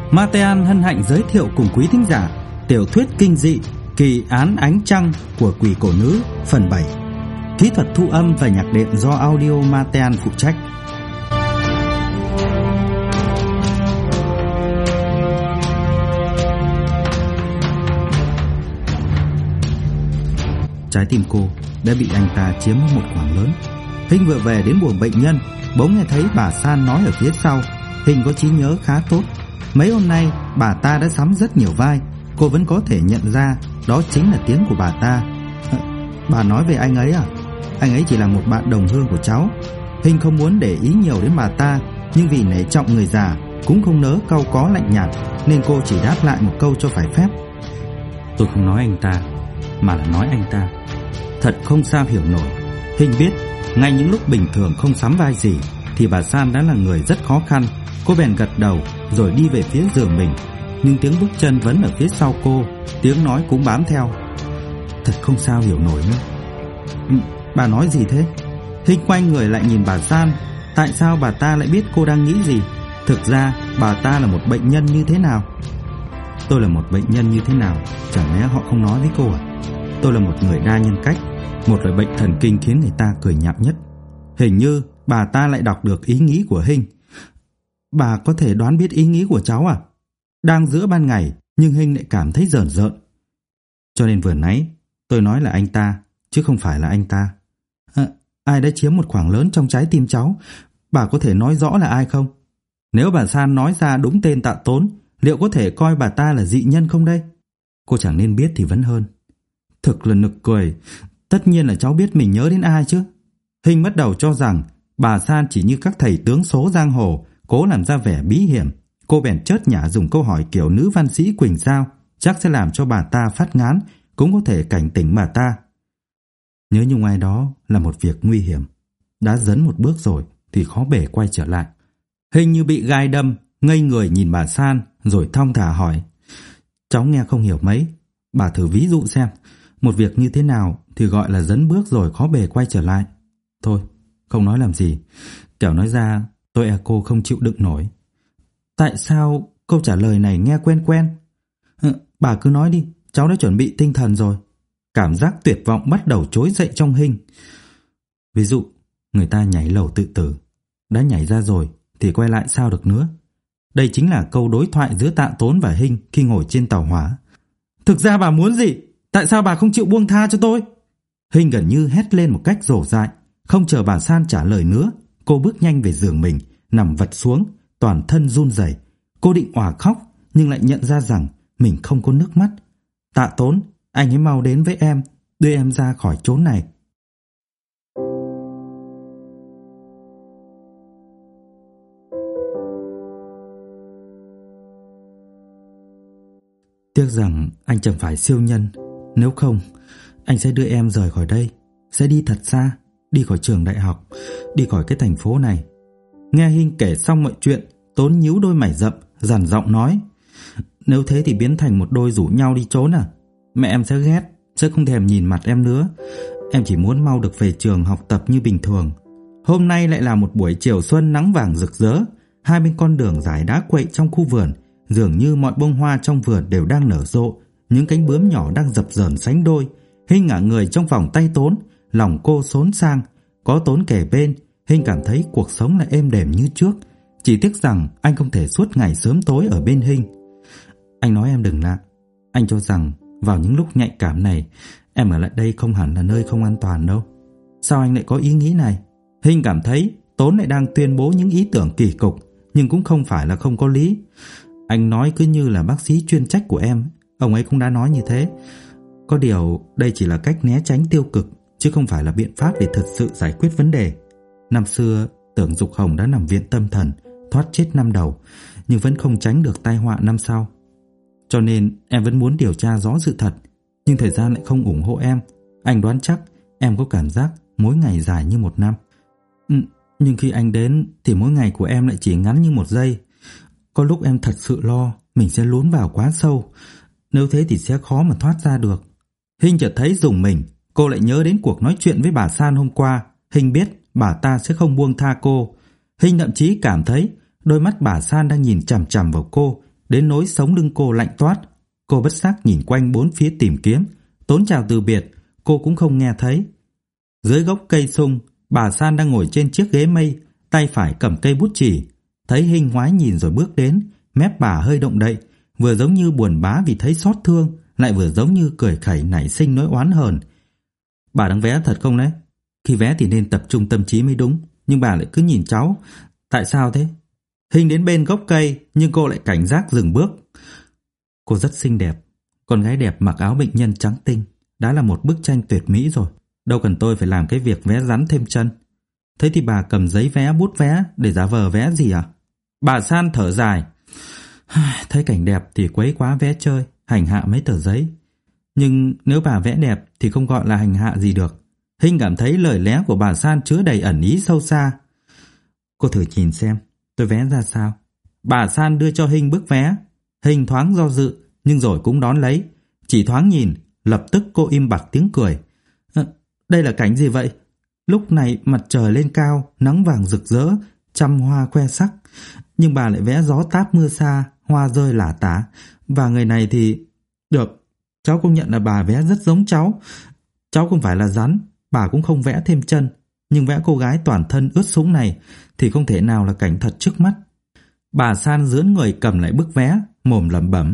Matean hân hạnh giới thiệu cùng quý thính giả tiểu thuyết kinh dị Kỳ án ánh trăng của quỷ cổ nữ phần 7. Kỹ thuật thu âm và nhạc đệm do Audio Matean phụ trách. Trái tim cô đã bị anh ta chiếm một khoảng lớn. Hinh vừa về đến buồng bệnh nhân, bỗng nghe thấy bà San nói ở phía sau. Hinh có trí nhớ khá tốt. Mấy hôm nay bà ta đã sắm rất nhiều vai. Cô vẫn có thể nhận ra đó chính là tiếng của bà ta. Bà nói về anh ấy à? Anh ấy chỉ là một bạn đồng hương của cháu. Hinh không muốn để ý nhiều đến bà ta, nhưng vì nể trọng người già cũng không nỡ cau có lạnh nhạt, nên cô chỉ đáp lại một câu cho phải phép. Tôi không nói anh ta, mà là nói anh ta. Thật không sao hiểu nổi. Hinh biết ngay những lúc bình thường không sắm vai gì thì bà San đã là người rất khó khăn. Cô bèn gật đầu rồi đi về phía giường mình, nhưng tiếng bước chân vẫn ở phía sau cô, tiếng nói cũng bám theo. Thật không sao hiểu nổi nữa. Bà nói gì thế? Hinh quay người lại nhìn bà San. Tại sao bà ta lại biết cô đang nghĩ gì? Thực ra bà ta là một bệnh nhân như thế nào? Tôi là một bệnh nhân như thế nào? Chẳng lẽ họ không nói với cô à? Tôi là một người đa nhân cách, một loại bệnh thần kinh khiến người ta cười nhạo nhất. Hình như bà ta lại đọc được ý nghĩ của Hinh. Bà có thể đoán biết ý nghĩ của cháu à? Đang giữa ban ngày, nhưng Hinh lại cảm thấy rờn rợn. Cho nên vừa nãy tôi nói là anh ta, chứ không phải là anh ta. Ai đã chiếm một khoảng lớn trong trái tim cháu? Bà có thể nói rõ là ai không? Nếu bà San nói ra đúng tên Tạ Tốn, liệu có thể coi bà ta là dị nhân không đây? Cô chẳng nên biết thì vẫn hơn. Thực là nực cười. Tất nhiên là cháu biết mình nhớ đến ai chứ. Hinh bắt đầu cho rằng bà San chỉ như các thầy tướng số giang hồ, cố làm ra vẻ bí hiểm. Cô bèn chớt nhả dùng câu hỏi kiểu nữ văn sĩ Quỳnh Giao, chắc sẽ làm cho bà ta phát ngán, cũng có thể cảnh tỉnh bà ta. Nhớ nhung ai đó là một việc nguy hiểm. Đã dấn một bước rồi thì khó bể quay trở lại. Hinh như bị gai đâm, ngây người nhìn bà San rồi thong thả hỏi. Cháu nghe không hiểu mấy. Bà thử ví dụ xem, một việc như thế nào thì gọi là dấn bước rồi khó bề quay trở lại. Thôi, không nói làm gì. Kẻo nói ra tôi cô không chịu đựng nổi. Tại sao câu trả lời này nghe quen quen? Bà cứ nói đi, cháu đã chuẩn bị tinh thần rồi. Cảm giác tuyệt vọng bắt đầu trỗi dậy trong Hinh. Ví dụ, người ta nhảy lầu tự tử. Đã nhảy ra rồi thì quay lại sao được nữa? Đây chính là câu đối thoại giữa Tạ Tốn và Hinh khi ngồi trên tàu hỏa. Thực ra bà muốn gì? Tại sao bà không chịu buông tha cho tôi? Hinh gần như hét lên một cách rổ dại. Không chờ bà San trả lời nữa, cô bước nhanh về giường mình, nằm vật xuống, toàn thân run rẩy. Cô định òa khóc nhưng lại nhận ra rằng mình không có nước mắt. Tạ Tốn, anh hãy mau đến với em, đưa em ra khỏi chốn này. Tiếc rằng anh chẳng phải siêu nhân. Nếu không, anh sẽ đưa em rời khỏi đây, sẽ đi thật xa, đi khỏi trường đại học, đi khỏi cái thành phố này. Nghe Hinh kể xong mọi chuyện, Tốn nhíu đôi mày rậm, dằn giọng nói. Nếu thế thì biến thành một đôi rủ nhau đi trốn à? Mẹ em sẽ ghét, sẽ không thèm nhìn mặt em nữa. Em chỉ muốn mau được về trường học tập như bình thường. Hôm nay lại là một buổi chiều xuân nắng vàng rực rỡ. Hai bên con đường dải đá quậy trong khu vườn, dường như mọi bông hoa trong vườn đều đang nở rộ. Những cánh bướm nhỏ đang dập dờn sánh đôi. Hinh ngả người trong vòng tay Tốn, lòng cô xốn sang. Có Tốn kề bên, Hinh cảm thấy cuộc sống lại êm đềm như trước. Chỉ tiếc rằng anh không thể suốt ngày sớm tối ở bên Hinh. Anh nói em đừng lạ. Anh cho rằng vào những lúc nhạy cảm này, em ở lại đây không hẳn là nơi không an toàn đâu. Sao anh lại có ý nghĩ này? Hinh cảm thấy Tốn lại đang tuyên bố những ý tưởng kỳ cục, nhưng cũng không phải là không có lý. Anh nói cứ như là bác sĩ chuyên trách của em. Ông ấy cũng đã nói như thế. Có điều đây chỉ là cách né tránh tiêu cực, chứ không phải là biện pháp để thực sự giải quyết vấn đề. Năm xưa Tưởng Dục Hồng đã nằm viện tâm thần, thoát chết năm đầu, nhưng vẫn không tránh được tai họa năm sau. Cho nên em vẫn muốn điều tra rõ sự thật, nhưng thời gian lại không ủng hộ em. Anh đoán chắc em có cảm giác mỗi ngày dài như một năm. Nhưng khi anh đến thì mỗi ngày của em lại chỉ ngắn như một giây. Có lúc em thật sự lo mình sẽ lún vào quá sâu. Nếu thế thì sẽ khó mà thoát ra được. Hinh chợt thấy rùng mình. Cô lại nhớ đến cuộc nói chuyện với bà San hôm qua. Hinh biết bà ta sẽ không buông tha cô. Hinh thậm chí cảm thấy đôi mắt bà San đang nhìn chằm chằm vào cô, đến nỗi sống lưng cô lạnh toát. Cô bất giác nhìn quanh bốn phía tìm kiếm, tốn chào từ biệt, cô cũng không nghe thấy. Dưới gốc cây sung, bà San đang ngồi trên chiếc ghế mây, tay phải cầm cây bút chì. Thấy Hinh ngoái nhìn rồi bước đến, mép bà hơi động đậy, vừa giống như buồn bã vì thấy xót thương, lại vừa giống như cười khẩy nảy sinh nỗi oán hờn. Bà đang vẽ thật không đấy? Khi vẽ thì nên tập trung tâm trí mới đúng, nhưng bà lại cứ nhìn cháu. Tại sao thế? Hinh đến bên gốc cây, nhưng cô lại cảnh giác dừng bước. Cô rất xinh đẹp, con gái đẹp mặc áo bệnh nhân trắng tinh, đã là một bức tranh tuyệt mỹ rồi. Đâu cần tôi phải làm cái việc vẽ rắn thêm chân. Thế thì bà cầm giấy vẽ, bút vẽ để giả vờ vẽ gì à? Bà San thở dài. Thấy cảnh đẹp thì quấy quá vẽ chơi, hành hạ mấy tờ giấy. Nhưng nếu bà vẽ đẹp thì không gọi là hành hạ gì được. Hinh cảm thấy lời lẽ của bà San chứa đầy ẩn ý sâu xa. Cô thử nhìn xem tôi vẽ ra sao. Bà San đưa cho Hinh bức vẽ. Hinh thoáng do dự, nhưng rồi cũng đón lấy. Chỉ thoáng nhìn, lập tức cô im bặt tiếng cười. Đây là cảnh gì vậy? Lúc này mặt trời lên cao, nắng vàng rực rỡ, trăm hoa khoe sắc. Nhưng bà lại vẽ gió táp mưa xa, hoa rơi lả tả. Và người này thì... Được, cháu công nhận là bà vẽ rất giống cháu. Cháu không phải là rắn, bà cũng không vẽ thêm chân. Nhưng vẽ cô gái toàn thân ướt sũng này thì không thể nào là cảnh thật trước mắt. Bà San dướn người cầm lại bức vẽ, mồm lẩm bẩm.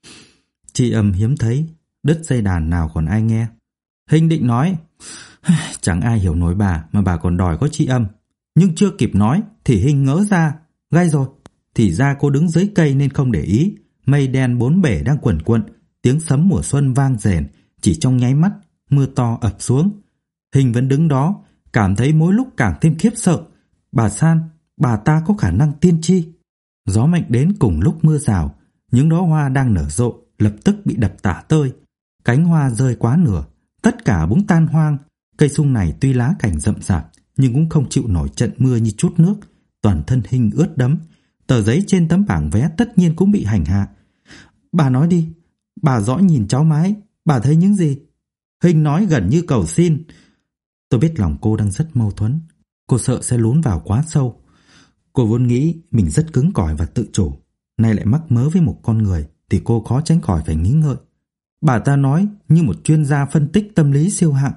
Tri âm hiếm thấy, đứt dây đàn nào còn ai nghe. Hinh định nói, chẳng ai hiểu nổi bà mà bà còn đòi có tri âm. Nhưng chưa kịp nói thì Hinh ngỡ ra, gay rồi. Thì ra cô đứng dưới cây nên không để ý. Mây đen bốn bể đang quần quận, tiếng sấm mùa xuân vang rền. Chỉ trong nháy mắt, mưa to ập xuống. Hinh vẫn đứng đó, cảm thấy mỗi lúc càng thêm khiếp sợ. Bà San, bà ta có khả năng tiên tri. Gió mạnh đến cùng lúc mưa rào, những đóa hoa đang nở rộ lập tức bị đập tả tơi. Cánh hoa rơi quá nửa, tất cả bỗng tan hoang. Cây sung này tuy lá cảnh rậm rạp nhưng cũng không chịu nổi trận mưa như chút nước. Toàn thân Hinh ướt đẫm. Tờ giấy trên tấm bảng vẽ tất nhiên cũng bị hành hạ. Bà nói đi, bà dõi nhìn cháu mãi, bà thấy những gì? Hinh nói gần như cầu xin. Tôi biết lòng cô đang rất mâu thuẫn. Cô sợ sẽ lún vào quá sâu. Cô vốn nghĩ mình rất cứng cỏi và tự chủ, nay lại mắc mớ với một con người thì cô khó tránh khỏi phải nghĩ ngợi. Bà ta nói như một chuyên gia phân tích tâm lý siêu hạng.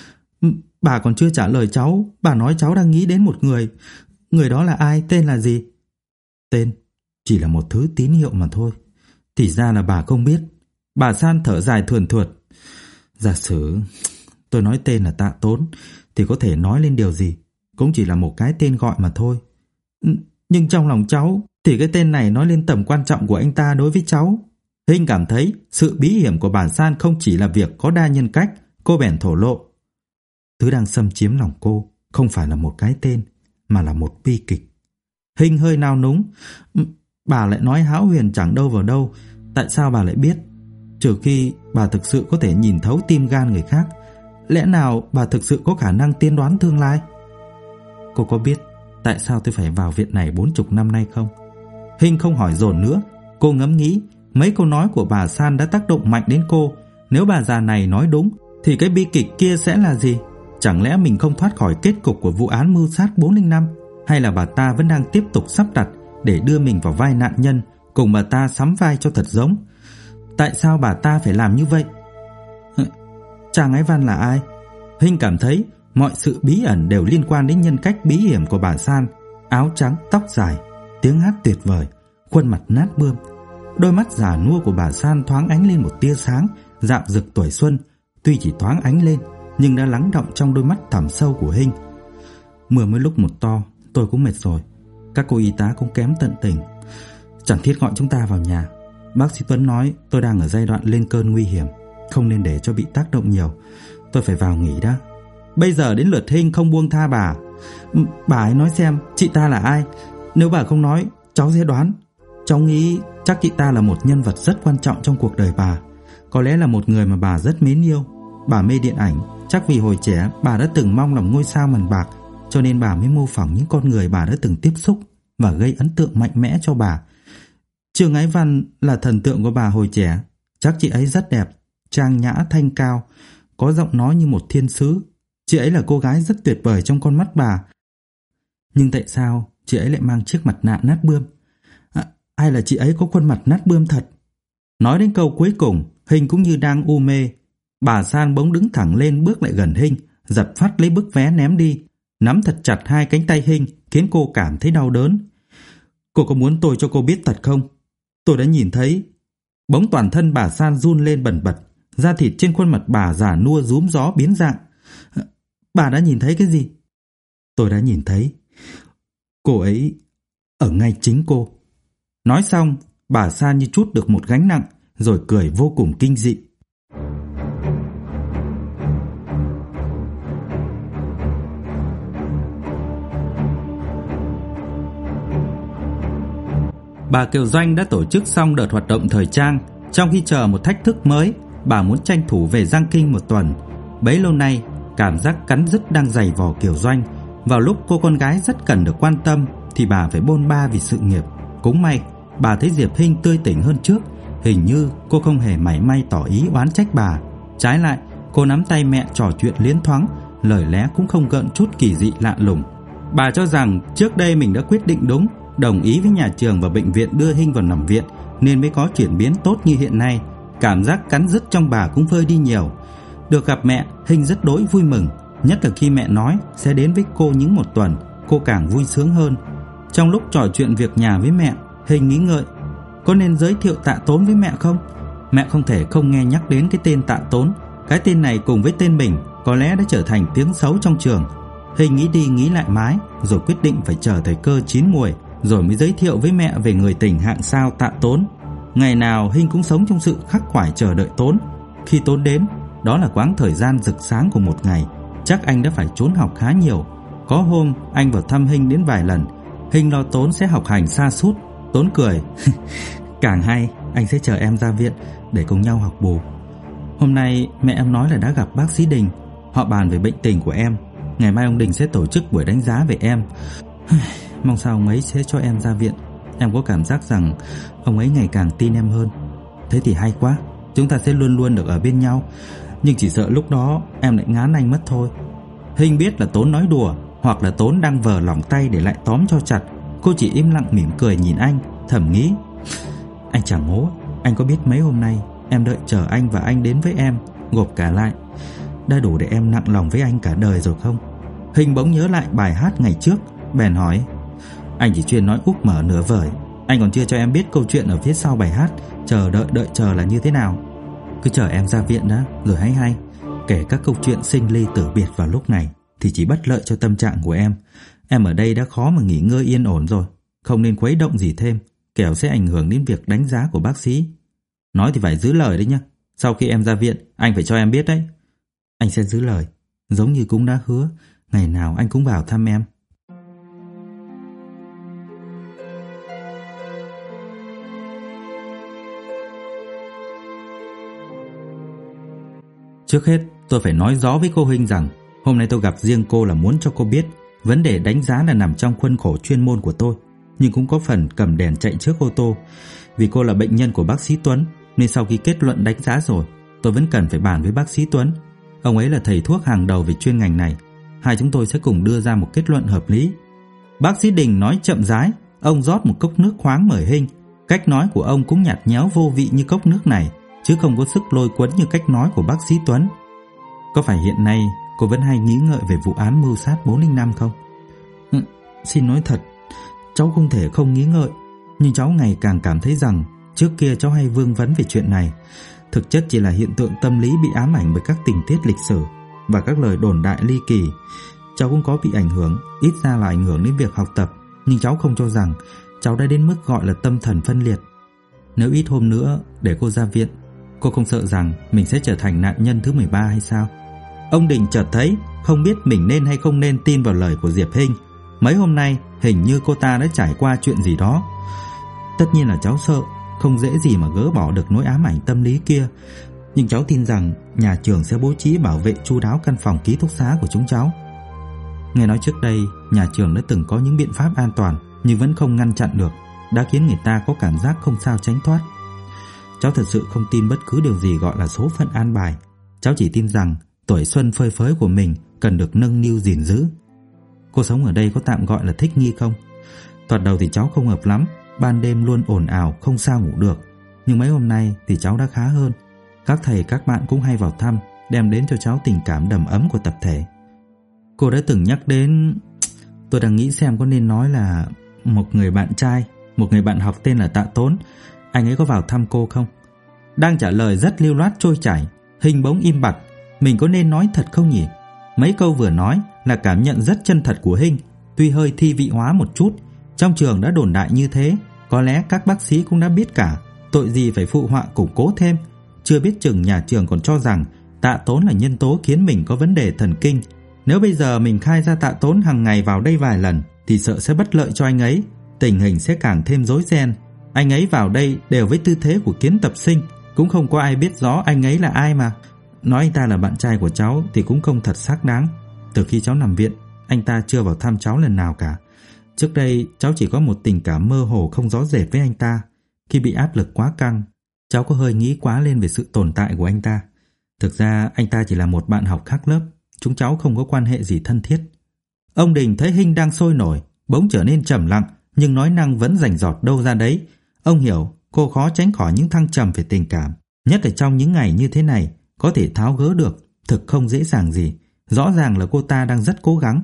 Bà còn chưa trả lời cháu. Bà nói cháu đang nghĩ đến một người. Người đó là ai? Tên là gì? Tên chỉ là một thứ tín hiệu mà thôi. Thì ra là bà không biết. Bà San thở dài thườn thượt. Giả sử tôi nói tên là Tạ Tốn thì có thể nói lên điều gì? Cũng chỉ là một cái tên gọi mà thôi. Nhưng trong lòng cháu thì cái tên này nói lên tầm quan trọng của anh ta đối với cháu. Hinh cảm thấy sự bí hiểm của bà San không chỉ là việc có đa nhân cách. Cô bèn thổ lộ. Thứ đang xâm chiếm lòng cô không phải là một cái tên, mà là một bi kịch. Hinh hơi nao núng. Bà lại nói hão huyền chẳng đâu vào đâu. Tại sao bà lại biết? Trừ khi bà thực sự có thể nhìn thấu tim gan người khác. Lẽ nào bà thực sự có khả năng tiên đoán tương lai? Cô có biết tại sao tôi phải vào viện này 40 năm nay không? Hinh không hỏi dồn nữa. Cô ngẫm nghĩ mấy câu nói của bà San đã tác động mạnh đến cô. Nếu bà già này nói đúng thì cái bi kịch kia sẽ là gì? Chẳng lẽ mình không thoát khỏi kết cục của vụ án mưu sát 405? Hay là bà ta vẫn đang tiếp tục sắp đặt để đưa mình vào vai nạn nhân, cùng bà ta sắm vai cho thật giống? Tại sao bà ta phải làm như vậy? Chàng Ái Văn là ai? Hinh cảm thấy mọi sự bí ẩn đều liên quan đến nhân cách bí hiểm của bà San. Áo trắng, tóc dài, tiếng hát tuyệt vời, khuôn mặt nát bươm. Đôi mắt già nua của bà San thoáng ánh lên một tia sáng rạng rực tuổi xuân. Tuy chỉ thoáng ánh lên nhưng đã lắng đọng trong đôi mắt thẳm sâu của Hinh. Mưa mới lúc một to, tôi cũng mệt rồi. Các cô y tá cũng kém tận tình. Chẳng thiết gọi chúng ta vào nhà. Bác sĩ Tuấn nói tôi đang ở giai đoạn lên cơn nguy hiểm, không nên để cho bị tác động nhiều. Tôi phải vào nghỉ đã. Bây giờ đến lượt Hinh không buông tha bà. Bà ấy nói xem chị ta là ai. Nếu bà không nói, cháu sẽ đoán. Cháu nghĩ chắc chị ta là một nhân vật rất quan trọng trong cuộc đời bà. Có lẽ là một người mà bà rất mến yêu. Bà mê điện ảnh, chắc vì hồi trẻ bà đã từng mong làm ngôi sao màn bạc, cho nên bà mới mô phỏng những con người bà đã từng tiếp xúc và gây ấn tượng mạnh mẽ cho bà. Trương Ái Văn là thần tượng của bà hồi trẻ. Chắc chị ấy rất đẹp, trang nhã thanh cao, có giọng nói như một thiên sứ. Chị ấy là cô gái rất tuyệt vời trong con mắt bà. Nhưng tại sao chị ấy lại mang chiếc mặt nạ nát bươm? Hay là chị ấy có khuôn mặt nát bươm thật? Nói đến câu cuối cùng, Hình cũng như đang u mê. Bà San bỗng đứng thẳng lên bước lại gần Hình, giật phát lấy bức vé ném đi, nắm thật chặt hai cánh tay Hình khiến cô cảm thấy đau đớn. Cô có muốn tôi cho cô biết thật không? Tôi đã nhìn thấy. Bỗng toàn thân bà San run lên bần bật, da thịt trên khuôn mặt bà già nua rúm gió biến dạng. Bà đã nhìn thấy cái gì? Tôi đã nhìn thấy. Cô ấy ở ngay chính cô. Nói xong, bà San như trút được một gánh nặng, rồi cười vô cùng kinh dị. Bà Kiều Doanh đã tổ chức xong đợt hoạt động thời trang. Trong khi chờ một thách thức mới, bà muốn tranh thủ về Giang Kinh một tuần. Bấy lâu nay, cảm giác cắn rứt đang dày vò Kiều Doanh. Vào lúc cô con gái rất cần được quan tâm thì bà phải bôn ba vì sự nghiệp. Cũng may, bà thấy Diệp Hinh tươi tỉnh hơn trước. Hình như cô không hề mảy may tỏ ý oán trách bà. Trái lại, cô nắm tay mẹ trò chuyện liến thoáng, lời lẽ cũng không gợn chút kỳ dị lạ lùng. Bà cho rằng trước đây mình đã quyết định đúng, đồng ý với nhà trường và bệnh viện đưa Hinh vào nằm viện, nên mới có chuyển biến tốt như hiện nay. Cảm giác cắn rứt trong bà cũng vơi đi nhiều. Được gặp mẹ, Hinh rất đỗi vui mừng, nhất là khi mẹ nói sẽ đến với cô những một tuần, cô càng vui sướng hơn. Trong lúc trò chuyện việc nhà với mẹ, Hinh nghĩ ngợi, có nên giới thiệu Tạ Tốn với mẹ không? Mẹ không thể không nghe nhắc đến cái tên Tạ Tốn. Cái tên này cùng với tên mình có lẽ đã trở thành tiếng xấu trong trường. Hinh nghĩ đi nghĩ lại mãi, rồi quyết định phải chờ thời cơ chín muồi, rồi mới giới thiệu với mẹ về người tình hạng sao Tạ Tốn. Ngày nào Hinh cũng sống trong sự khắc khoải chờ đợi Tốn. Khi Tốn đến, đó là quãng thời gian rực sáng của một ngày. Chắc anh đã phải trốn học khá nhiều. Có hôm anh vào thăm Hinh đến vài lần. Hinh lo Tốn sẽ học hành sa sút. Tốn cười. Càng hay, anh sẽ chờ em ra viện để cùng nhau học bù. Hôm nay mẹ em nói là đã gặp bác sĩ Đình. Họ bàn về bệnh tình của em. Ngày mai ông Đình sẽ tổ chức buổi đánh giá về em. Mong sao ông ấy sẽ cho em ra viện. Em có cảm giác rằng ông ấy ngày càng tin em hơn. Thế thì hay quá, chúng ta sẽ luôn luôn được ở bên nhau. Nhưng chỉ sợ lúc đó em lại ngán anh mất thôi. Hinh biết là Tốn nói đùa, hoặc là Tốn đang vờ lỏng tay để lại tóm cho chặt. Cô chỉ im lặng mỉm cười nhìn anh, thầm nghĩ, anh chẳng ngố. Anh có biết mấy hôm nay em đợi chờ anh và anh đến với em, gộp cả lại, đã đủ để em nặng lòng với anh cả đời rồi không? Hinh bỗng nhớ lại bài hát ngày trước, bèn hỏi, anh chỉ chuyên nói úp mở nửa vời. Anh còn chưa cho em biết câu chuyện ở phía sau bài hát chờ đợi chờ là như thế nào. Cứ chờ em ra viện đã, rồi hãy hay. Kể các câu chuyện sinh ly tử biệt vào lúc này thì chỉ bất lợi cho tâm trạng của em. Em ở đây đã khó mà nghỉ ngơi yên ổn rồi, không nên khuấy động gì thêm, kẻo sẽ ảnh hưởng đến việc đánh giá của bác sĩ. Nói thì phải giữ lời đấy nhá. Sau khi em ra viện, anh phải cho em biết đấy. Anh sẽ giữ lời, giống như cũng đã hứa, ngày nào anh cũng vào thăm em. Trước hết, tôi phải nói rõ với cô Hinh rằng hôm nay tôi gặp riêng cô là muốn cho cô biết vấn đề đánh giá là nằm trong khuôn khổ chuyên môn của tôi, nhưng cũng có phần cầm đèn chạy trước ô tô. Vì cô là bệnh nhân của bác sĩ Tuấn, nên sau khi kết luận đánh giá rồi, tôi vẫn cần phải bàn với bác sĩ Tuấn. Ông ấy là thầy thuốc hàng đầu về chuyên ngành này. Hai chúng tôi sẽ cùng đưa ra một kết luận hợp lý. Bác sĩ Đình nói chậm rãi, ông rót một cốc nước khoáng mời Hinh. Cách nói của ông cũng nhạt nhẽo vô vị như cốc nước này, chứ không có sức lôi cuốn như cách nói của bác sĩ Tuấn. Có phải hiện nay cô vẫn hay nghĩ ngợi về vụ án mưu sát 405 không? Xin nói thật, cháu không thể không nghĩ ngợi, nhưng cháu ngày càng cảm thấy rằng trước kia cháu hay vương vấn về chuyện này. Thực chất chỉ là hiện tượng tâm lý bị ám ảnh bởi các tình tiết lịch sử và các lời đồn đại ly kỳ. Cháu cũng có bị ảnh hưởng, ít ra là ảnh hưởng đến việc học tập, nhưng cháu không cho rằng cháu đã đến mức gọi là tâm thần phân liệt. Nếu ít hôm nữa để cô ra viện, cô không sợ rằng mình sẽ trở thành nạn nhân thứ 13 hay sao? Ông Đình chợt thấy không biết mình nên hay không nên tin vào lời của Diệp Hinh. Mấy hôm nay hình như cô ta đã trải qua chuyện gì đó. Tất nhiên là cháu sợ, không dễ gì mà gỡ bỏ được nỗi ám ảnh tâm lý kia. Nhưng cháu tin rằng nhà trường sẽ bố trí bảo vệ chu đáo căn phòng ký túc xá của chúng cháu. Nghe nói trước đây nhà trường đã từng có những biện pháp an toàn, nhưng vẫn không ngăn chặn được, đã khiến người ta có cảm giác không sao tránh thoát. Cháu thật sự không tin bất cứ điều gì gọi là số phận an bài. Cháu chỉ tin rằng tuổi xuân phơi phới của mình cần được nâng niu gìn giữ. Cô sống ở đây có tạm gọi là thích nghi không? Thoạt đầu thì cháu không hợp lắm, ban đêm luôn ồn ào không sao ngủ được. Nhưng mấy hôm nay thì cháu đã khá hơn. Các thầy các bạn cũng hay vào thăm, đem đến cho cháu tình cảm đầm ấm của tập thể. Cô đã từng nhắc đến, tôi đang nghĩ xem có nên nói là một người bạn trai, một người bạn học tên là Tạ Tốn. Anh ấy có vào thăm cô không? Đang trả lời rất lưu loát trôi chảy, Hình bỗng im bặt. Mình có nên nói thật không nhỉ? Mấy câu vừa nói là cảm nhận rất chân thật của Hình, tuy hơi thi vị hóa một chút. Trong trường đã đồn đại như thế, có lẽ các bác sĩ cũng đã biết cả, tội gì phải phụ họa củng cố thêm. Chưa biết chừng nhà trường còn cho rằng Tạ Tốn là nhân tố khiến mình có vấn đề thần kinh. Nếu bây giờ mình khai ra Tạ Tốn hàng ngày vào đây vài lần thì sợ sẽ bất lợi cho anh ấy, tình hình sẽ càng thêm rối ren. Anh ấy vào đây đều với tư thế của kiến tập sinh, cũng không có ai biết rõ anh ấy là ai mà. Nói anh ta là bạn trai của cháu thì cũng không thật xác đáng. Từ khi cháu nằm viện, anh ta chưa vào thăm cháu lần nào cả. Trước đây cháu chỉ có một tình cảm mơ hồ không rõ rệt với anh ta. Khi bị áp lực quá căng, cháu có hơi nghĩ quá lên về sự tồn tại của anh ta. Thực ra anh ta chỉ là một bạn học khác lớp, chúng cháu không có quan hệ gì thân thiết. Ông Đình thấy Hinh đang sôi nổi, bỗng trở nên trầm lặng, nhưng nói năng vẫn rành rọt đâu ra đấy. Ông hiểu cô khó tránh khỏi những thăng trầm về tình cảm, nhất là trong những ngày như thế này. Có thể tháo gỡ được thực không dễ dàng gì. Rõ ràng là cô ta đang rất cố gắng.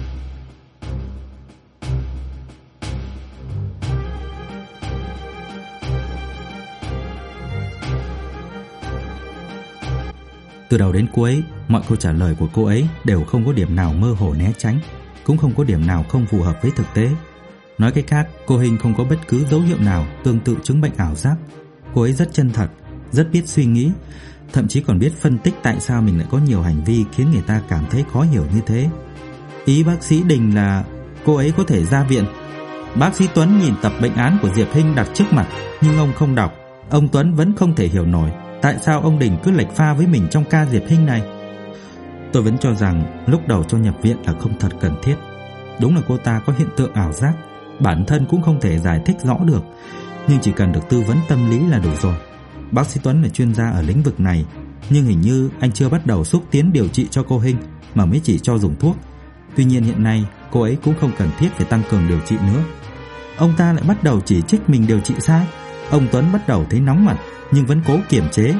Từ đầu đến cuối, mọi câu trả lời của cô ấy đều không có điểm nào mơ hồ né tránh, cũng không có điểm nào không phù hợp với thực tế. Nói cách khác, cô Hình không có bất cứ dấu hiệu nào tương tự chứng bệnh ảo giác. Cô ấy rất chân thật, rất biết suy nghĩ, thậm chí còn biết phân tích tại sao mình lại có nhiều hành vi khiến người ta cảm thấy khó hiểu như thế. Ý bác sĩ Đình là cô ấy có thể ra viện. Bác sĩ Tuấn nhìn tập bệnh án của Diệp Hinh đặt trước mặt, nhưng ông không đọc. Ông Tuấn vẫn không thể hiểu nổi tại sao ông Đình cứ lệch pha với mình trong ca Diệp Hinh này. Tôi vẫn cho rằng lúc đầu cho nhập viện là không thật cần thiết. Đúng là cô ta có hiện tượng ảo giác, bản thân cũng không thể giải thích rõ được, nhưng chỉ cần được tư vấn tâm lý là đủ rồi. Bác sĩ Tuấn là chuyên gia ở lĩnh vực này, nhưng hình như anh chưa bắt đầu xúc tiến điều trị cho cô Hinh mà mới chỉ cho dùng thuốc. Tuy nhiên hiện nay cô ấy cũng không cần thiết phải tăng cường điều trị nữa. Ông ta lại bắt đầu chỉ trích mình điều trị sai. Ông Tuấn bắt đầu thấy nóng mặt nhưng vẫn cố kiềm chế.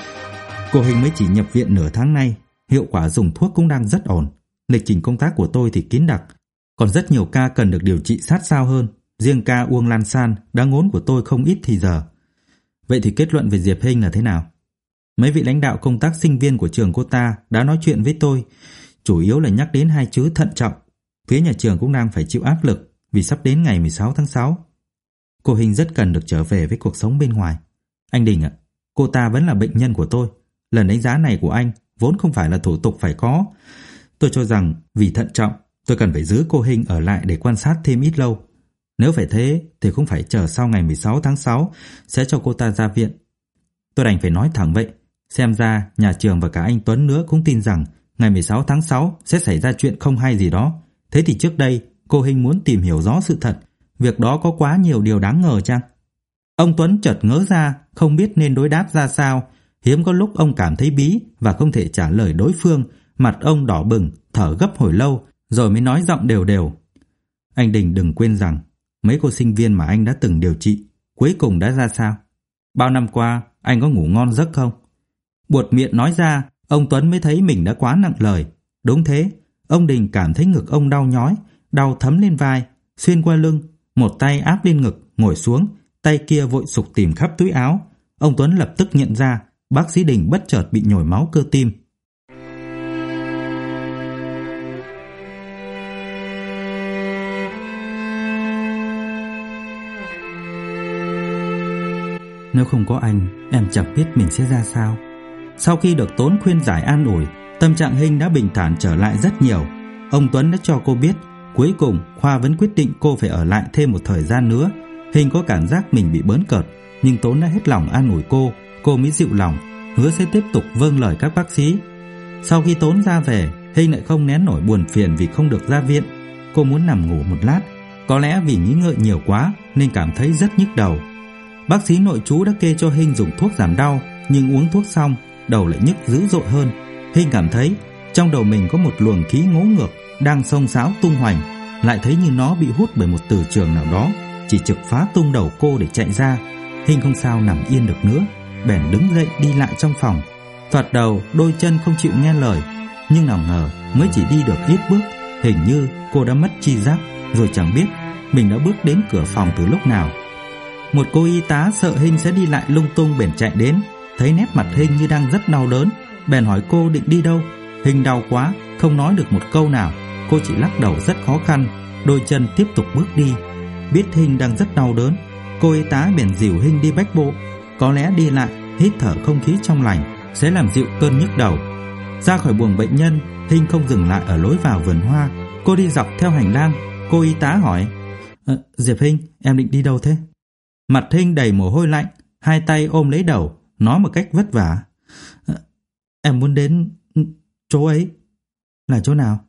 Cô Hinh mới chỉ nhập viện nửa tháng nay, hiệu quả dùng thuốc cũng đang rất ổn. Lịch trình công tác của tôi thì kín đặc, còn rất nhiều ca cần được điều trị sát sao hơn. Riêng ca Uông Lan San đã ngốn của tôi không ít thì giờ. Vậy thì kết luận về Diệp Hinh là thế nào? Mấy vị lãnh đạo công tác sinh viên của trường cô ta đã nói chuyện với tôi, chủ yếu là nhắc đến hai chữ thận trọng. Phía nhà trường cũng đang phải chịu áp lực vì sắp đến ngày 16 tháng 6. Cô Hinh rất cần được trở về với cuộc sống bên ngoài. Anh Đình ạ, cô ta vẫn là bệnh nhân của tôi. Lần đánh giá này của anh vốn không phải là thủ tục phải có. Tôi cho rằng vì thận trọng, tôi cần phải giữ cô Hinh ở lại để quan sát thêm ít lâu. Nếu phải thế thì cũng phải chờ sau ngày 16 tháng 6 sẽ cho cô ta ra viện. Tôi đành phải nói thẳng vậy. Xem ra nhà trường và cả anh Tuấn nữa cũng tin rằng ngày 16 tháng 6 sẽ xảy ra chuyện không hay gì đó. Thế thì trước đây cô Hinh muốn tìm hiểu rõ sự thật. Việc đó có quá nhiều điều đáng ngờ chăng? Ông Tuấn chợt ngớ ra, không biết nên đối đáp ra sao. Hiếm có lúc ông cảm thấy bí và không thể trả lời đối phương. Mặt ông đỏ bừng, thở gấp hồi lâu, rồi mới nói giọng đều đều. Anh Đình đừng quên rằng mấy cô sinh viên mà anh đã từng điều trị cuối cùng đã ra sao? Bao năm qua anh có ngủ ngon giấc không? Buột miệng nói ra, ông Tuấn mới thấy mình đã quá nặng lời. Đúng thế, ông Đình cảm thấy ngực ông đau nhói, đau thấm lên vai, xuyên qua lưng, một tay áp lên ngực, ngồi xuống, tay kia vội sục tìm khắp túi áo. Ông Tuấn lập tức nhận ra bác sĩ Đình bất chợt bị nhồi máu cơ tim. Nếu không có anh, em chẳng biết mình sẽ ra sao. Sau khi được Tốn khuyên giải an ủi, tâm trạng Hinh đã bình thản trở lại rất nhiều. Ông Tuấn đã cho cô biết, cuối cùng Khoa vẫn quyết định cô phải ở lại thêm một thời gian nữa. Hinh có cảm giác mình bị bỡn cợt, nhưng Tốn đã hết lòng an ủi cô mới dịu lòng, hứa sẽ tiếp tục vâng lời các bác sĩ. Sau khi Tốn ra về, Hinh lại không nén nổi buồn phiền vì không được ra viện. Cô muốn nằm ngủ một lát, có lẽ vì nghĩ ngợi nhiều quá nên cảm thấy rất nhức đầu. Bác sĩ nội trú đã kê cho Hinh dùng thuốc giảm đau, nhưng uống thuốc xong, đầu lại nhức dữ dội hơn. Hinh cảm thấy trong đầu mình có một luồng khí ngố ngược đang xông xáo tung hoành, lại thấy như nó bị hút bởi một từ trường nào đó. chỉ trực phá tung đầu cô để chạy ra. Hinh không sao nằm yên được nữa, bèn đứng dậy đi lại trong phòng. Thoạt đầu đôi chân không chịu nghe lời, nhưng nào ngờ mới chỉ đi được ít bước, hình như cô đã mất tri giác, rồi chẳng biết mình đã bước đến cửa phòng từ lúc nào. Một cô y tá sợ Hinh sẽ đi lại lung tung bèn chạy đến, thấy nét mặt Hinh như đang rất đau đớn, bèn hỏi cô định đi đâu. Hinh đau quá, không nói được một câu nào, cô chỉ lắc đầu rất khó khăn, đôi chân tiếp tục bước đi. Biết Hinh đang rất đau đớn, cô y tá bèn dìu Hinh đi bách bộ, có lẽ đi lại hít thở không khí trong lành sẽ làm dịu cơn nhức đầu. Ra khỏi buồng bệnh nhân, Hinh không dừng lại ở lối vào vườn hoa, cô đi dọc theo hành lang. Cô y tá hỏi: Diệp Hinh, em định đi đâu thế? Mặt Hinh đầy mồ hôi lạnh, hai tay ôm lấy đầu, nói một cách vất vả: Em muốn đến chỗ ấy. Là chỗ nào?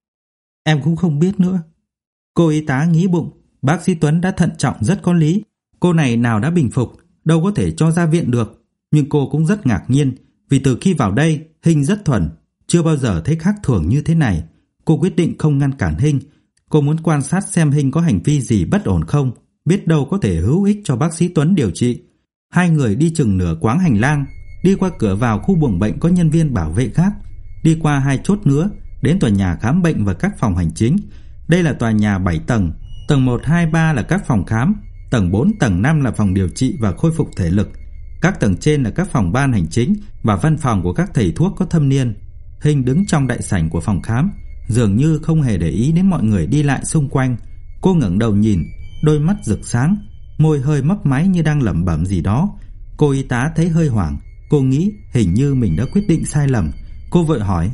Em cũng không biết nữa. Cô y tá nghĩ bụng, bác sĩ Tuấn đã thận trọng rất có lý, cô này nào đã bình phục, đâu có thể cho ra viện được. Nhưng cô cũng rất ngạc nhiên, vì từ khi vào đây Hinh rất thuần, chưa bao giờ thấy khác thường như thế này. Cô quyết định không ngăn cản Hinh, cô muốn quan sát xem Hinh có hành vi gì bất ổn không, biết đâu có thể hữu ích cho bác sĩ Tuấn điều trị. Hai người đi chừng nửa quãng hành lang, đi qua cửa vào khu buồng bệnh có nhân viên bảo vệ gác, đi qua 2 chốt nữa đến tòa nhà khám bệnh và các phòng hành chính. Đây là tòa nhà 7 tầng, tầng 1, 2, 3 là các phòng khám, tầng 4, tầng 5 là phòng điều trị và khôi phục thể lực. Các tầng trên là các phòng ban hành chính và văn phòng của các thầy thuốc có thâm niên. Hinh đứng trong đại sảnh của phòng khám, dường như không hề để ý đến mọi người đi lại xung quanh. Cô ngẩng đầu nhìn, đôi mắt rực sáng, môi hơi mấp máy như đang lẩm bẩm gì đó. Cô y tá thấy hơi hoảng, cô nghĩ hình như mình đã quyết định sai lầm. Cô vội hỏi: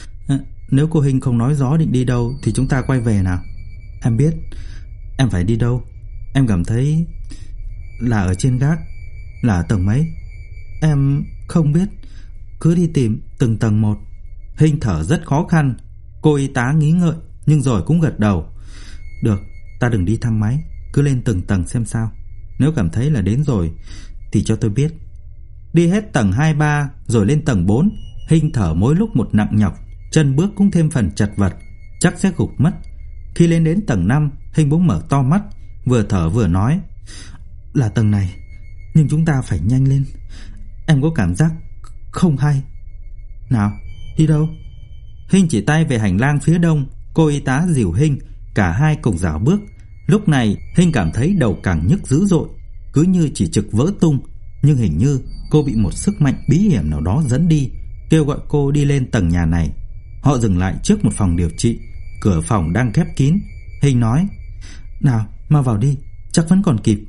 Nếu cô Hinh không nói rõ định đi đâu thì chúng ta quay về nào? Em biết. Em phải đi đâu? Em cảm thấy là ở trên gác. Là ở tầng mấy? Em không biết. Cứ đi tìm từng tầng một. Hinh thở rất khó khăn. Cô y tá nghĩ ngợi nhưng rồi cũng gật đầu. Được, ta đừng đi thang máy, cứ lên từng tầng xem sao. Nếu cảm thấy là đến rồi thì cho tôi biết. Đi hết tầng 2, 3 rồi lên tầng 4. Hinh thở mỗi lúc một nặng nhọc, chân bước cũng thêm phần chật vật, chắc sẽ gục mất. Khi lên đến tầng 5, Hinh bỗng mở to mắt, vừa thở vừa nói: Là tầng này, nhưng chúng ta phải nhanh lên. Em có cảm giác không hay. Nào, đi đâu? Hinh chỉ tay về hành lang phía đông. Cô y tá dìu Hinh, cả hai cùng rảo bước. Lúc này Hinh cảm thấy đầu càng nhức dữ dội, cứ như chỉ trực vỡ tung. Nhưng hình như cô bị một sức mạnh bí hiểm nào đó dẫn đi, kêu gọi cô đi lên tầng nhà này. Họ dừng lại trước một phòng điều trị, cửa phòng đang khép kín. Hinh nói: Nào, mau vào đi, chắc vẫn còn kịp.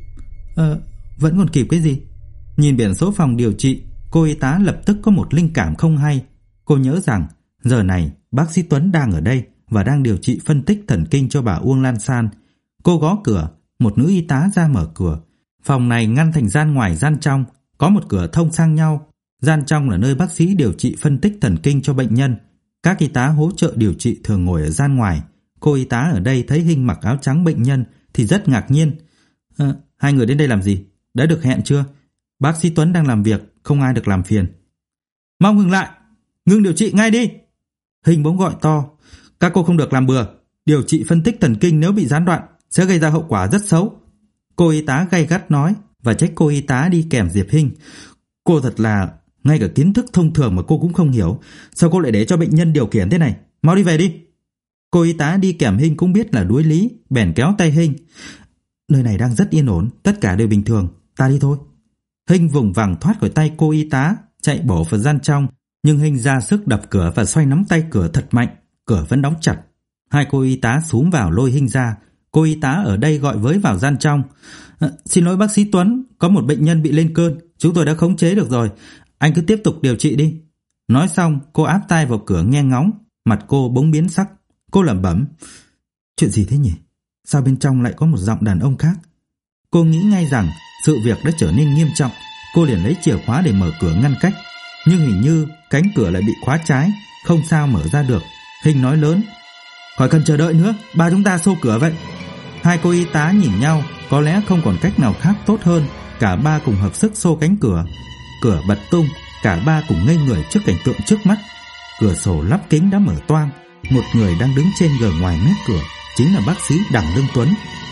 Vẫn còn kịp cái gì? Nhìn biển số phòng điều trị, cô y tá lập tức có một linh cảm không hay. Cô nhớ rằng giờ này bác sĩ Tuấn đang ở đây và đang điều trị phân tích thần kinh cho bà Uông Lan San. Cô gõ cửa, một nữ y tá ra mở cửa. Phòng này ngăn thành gian ngoài gian trong, có một cửa thông sang nhau. Gian trong là nơi bác sĩ điều trị phân tích thần kinh cho bệnh nhân. Các y tá hỗ trợ điều trị thường ngồi ở gian ngoài. Cô y tá ở đây thấy Hinh mặc áo trắng bệnh nhân thì rất ngạc nhiên. Hai người đến đây làm gì? Đã được hẹn chưa? Bác sĩ Tuấn đang làm việc, không ai được làm phiền. Mau ngừng lại, ngừng điều trị ngay đi. Hinh bỗng gọi to: Các cô không được làm bừa. Điều trị phân tích thần kinh nếu bị gián đoạn sẽ gây ra hậu quả rất xấu. Cô y tá gay gắt nói, và trách cô y tá đi kèm Diệp Hinh. Cô thật là ngay cả kiến thức thông thường mà cô cũng không hiểu. Sao cô lại để cho bệnh nhân điều khiển thế này? Mau đi về đi. Cô y tá đi kèm Hinh cũng biết là đuối lý, bèn kéo tay Hinh. Nơi này đang rất yên ổn, tất cả đều bình thường, ta đi thôi. Hinh vùng vằng thoát khỏi tay cô y tá, chạy bổ vào gian trong. Nhưng Hinh ra sức đập cửa và xoay nắm tay cửa thật mạnh, cửa vẫn đóng chặt. Hai cô y tá xúm vào lôi Hinh ra. Cô y tá ở đây gọi với vào gian trong. Xin lỗi bác sĩ Tuấn, có một bệnh nhân bị lên cơn, chúng tôi đã khống chế được rồi, anh cứ tiếp tục điều trị đi. Nói xong, cô áp tai vào cửa nghe ngóng, mặt cô bỗng biến sắc. Cô lẩm bẩm: Chuyện gì thế nhỉ? Sao bên trong lại có một giọng đàn ông khác? Cô nghĩ ngay rằng sự việc đã trở nên nghiêm trọng. Cô liền lấy chìa khóa để mở cửa ngăn cách, nhưng hình như cánh cửa lại bị khóa trái, không sao mở ra được. Hinh nói lớn: Khỏi cần chờ đợi nữa, ba chúng ta xô cửa vậy. Hai cô y tá nhìn nhau, có lẽ không còn cách nào khác tốt hơn. Cả ba cùng hợp sức xô cánh cửa. Cửa bật tung, cả ba cùng ngây người trước cảnh tượng trước mắt. Cửa sổ lắp kính đã mở toang. Một người đang đứng trên gờ ngoài mép cửa chính là bác sĩ Đằng Lương Tuấn.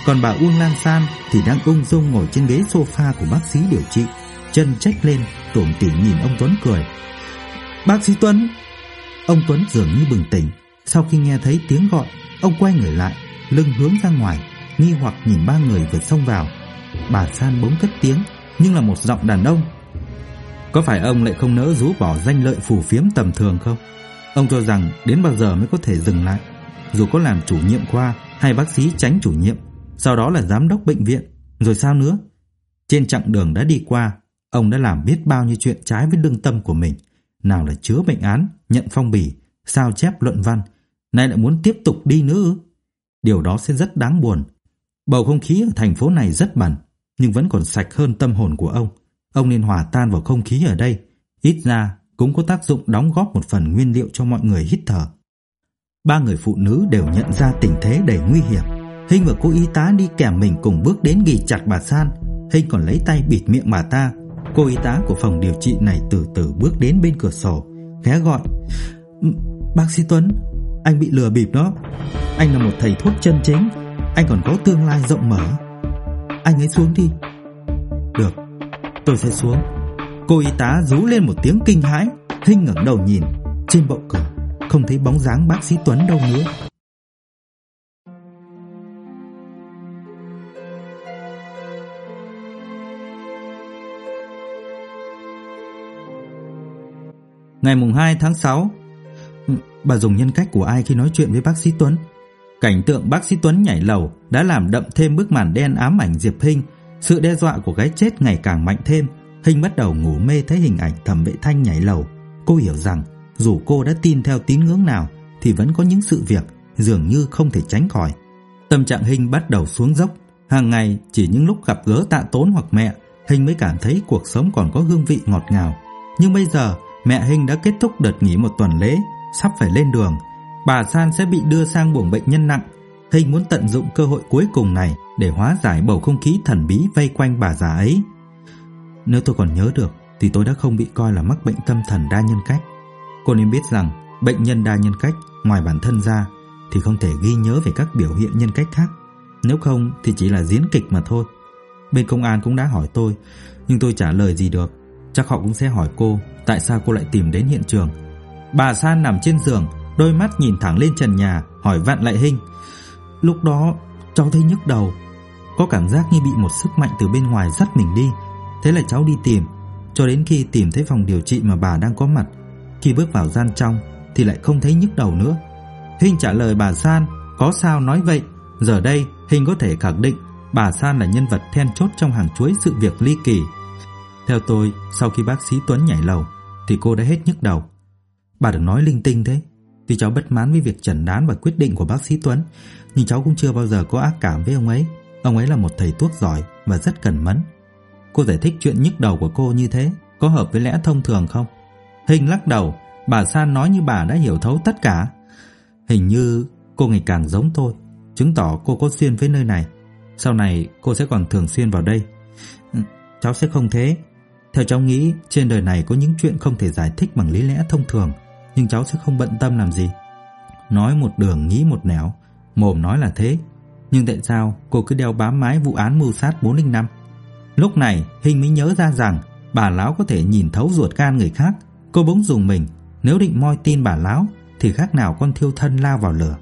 Còn bà Uông Lan San thì đang ung dung ngồi trên ghế sofa của bác sĩ điều trị, chân chếch lên, tủm tỉm nhìn ông Tuấn cười. "Bác sĩ Tuấn!" Ông Tuấn dường như bừng tỉnh. Sau khi nghe thấy tiếng gọi, ông quay người lại, lưng hướng ra ngoài, nghi hoặc nhìn ba người vừa xông vào. Bà San bỗng cất tiếng, nhưng là một giọng đàn ông. "Có phải ông lại không nỡ rũ bỏ danh lợi phù phiếm tầm thường không? Ông cho rằng đến bao giờ mới có thể dừng lại? Dù có làm chủ nhiệm khoa hay bác sĩ chánh chủ nhiệm, sau đó là giám đốc bệnh viện, rồi sao nữa? Trên chặng đường đã đi qua, ông đã làm biết bao nhiêu chuyện trái với lương tâm của mình. Nào là chứa bệnh án, nhận phong bì, sao chép luận văn, nay lại muốn tiếp tục đi nữa ư? Điều đó sẽ rất đáng buồn. Bầu không khí ở thành phố này rất bẩn, nhưng vẫn còn sạch hơn tâm hồn của ông. Ông nên hòa tan vào không khí ở đây, ít ra cũng có tác dụng đóng góp một phần nguyên liệu cho mọi người hít thở." Ba người phụ nữ đều nhận ra tình thế đầy nguy hiểm. Hinh và cô y tá đi kèm mình cùng bước đến ghì chặt bà San. Hinh còn lấy tay bịt miệng bà ta. Cô y tá của phòng điều trị này từ từ bước đến bên cửa sổ, khẽ gọi: "Bác sĩ Tuấn, anh bị lừa bịp đó. Anh là một thầy thuốc chân chính, anh còn có tương lai rộng mở. Anh ấy xuống đi." "Được, tôi sẽ xuống." Cô y tá rú lên một tiếng kinh hãi. Hinh ngẩng đầu nhìn, trên bậu cửa không thấy bóng dáng bác sĩ Tuấn đâu nữa. Ngày mùng 2 tháng 6. Bà dùng nhân cách của ai khi nói chuyện với bác sĩ Tuấn? Cảnh tượng bác sĩ Tuấn nhảy lầu đã làm đậm thêm bức màn đen ám ảnh Diệp Hinh. Sự đe dọa của cái chết ngày càng mạnh thêm. Hinh bắt đầu ngủ mê thấy hình ảnh Thẩm Vệ Thanh nhảy lầu. Cô hiểu rằng dù cô đã tin theo tín ngưỡng nào thì vẫn có những sự việc dường như không thể tránh khỏi. Tâm trạng Hinh bắt đầu xuống dốc. Hàng ngày chỉ những lúc gặp gỡ Tạ Tốn hoặc mẹ, Hinh mới cảm thấy cuộc sống còn có hương vị ngọt ngào. Nhưng bây giờ mẹ Hinh đã kết thúc đợt nghỉ một tuần lễ, sắp phải lên đường. Bà San sẽ bị đưa sang buồng bệnh nhân nặng. Hinh muốn tận dụng cơ hội cuối cùng này để hóa giải bầu không khí thần bí vây quanh bà già ấy. Nếu tôi còn nhớ được thì tôi đã không bị coi là mắc bệnh tâm thần đa nhân cách. Cô nên biết rằng bệnh nhân đa nhân cách ngoài bản thân ra thì không thể ghi nhớ về các biểu hiện nhân cách khác. Nếu không thì chỉ là diễn kịch mà thôi. Bên công an cũng đã hỏi tôi, nhưng tôi trả lời gì được. Chắc họ cũng sẽ hỏi cô tại sao cô lại tìm đến hiện trường. Bà San nằm trên giường, đôi mắt nhìn thẳng lên trần nhà, hỏi vặn lại Hinh. "Lúc đó cháu thấy nhức đầu, có cảm giác như bị một sức mạnh từ bên ngoài dắt mình đi. Thế là cháu đi tìm, cho đến khi tìm thấy phòng điều trị mà bà đang có mặt. Khi bước vào gian trong thì lại không thấy nhức đầu nữa." Hinh trả lời bà San, có sao nói vậy. Giờ đây Hinh có thể khẳng định bà San là nhân vật then chốt trong hàng chuỗi sự việc ly kỳ. Theo tôi, sau khi bác sĩ Tuấn nhảy lầu thì cô đã hết nhức đầu. Bà đừng nói linh tinh thế. Tuy cháu bất mãn với việc chẩn đoán và quyết định của bác sĩ Tuấn, nhưng cháu cũng chưa bao giờ có ác cảm với ông ấy. Ông ấy là một thầy thuốc giỏi và rất cẩn mẫn. Cô giải thích chuyện nhức đầu của cô như thế có hợp với lẽ thông thường không? Hinh lắc đầu. Bà San nói như bà đã hiểu thấu tất cả. Hình như cô ngày càng giống tôi, chứng tỏ cô có duyên với nơi này. Sau này cô sẽ còn thường xuyên vào đây. Cháu sẽ không thế. Theo cháu nghĩ, trên đời này có những chuyện không thể giải thích bằng lý lẽ thông thường, nhưng cháu sẽ không bận tâm làm gì. Nói một đường nghĩ một nẻo, mồm nói là thế, nhưng tại sao cô cứ đeo bám mái vụ án mưu sát 405? Lúc này Hinh mới nhớ ra rằng bà Láo có thể nhìn thấu ruột gan người khác. Cô bỗng rùng mình. Nếu định moi tin bà Láo thì khác nào con thiêu thân lao vào lửa.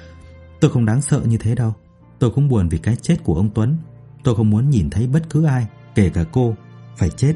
Tôi không đáng sợ như thế đâu. Tôi cũng buồn vì cái chết của ông Tuấn. Tôi không muốn nhìn thấy bất cứ ai, kể cả cô, phải chết.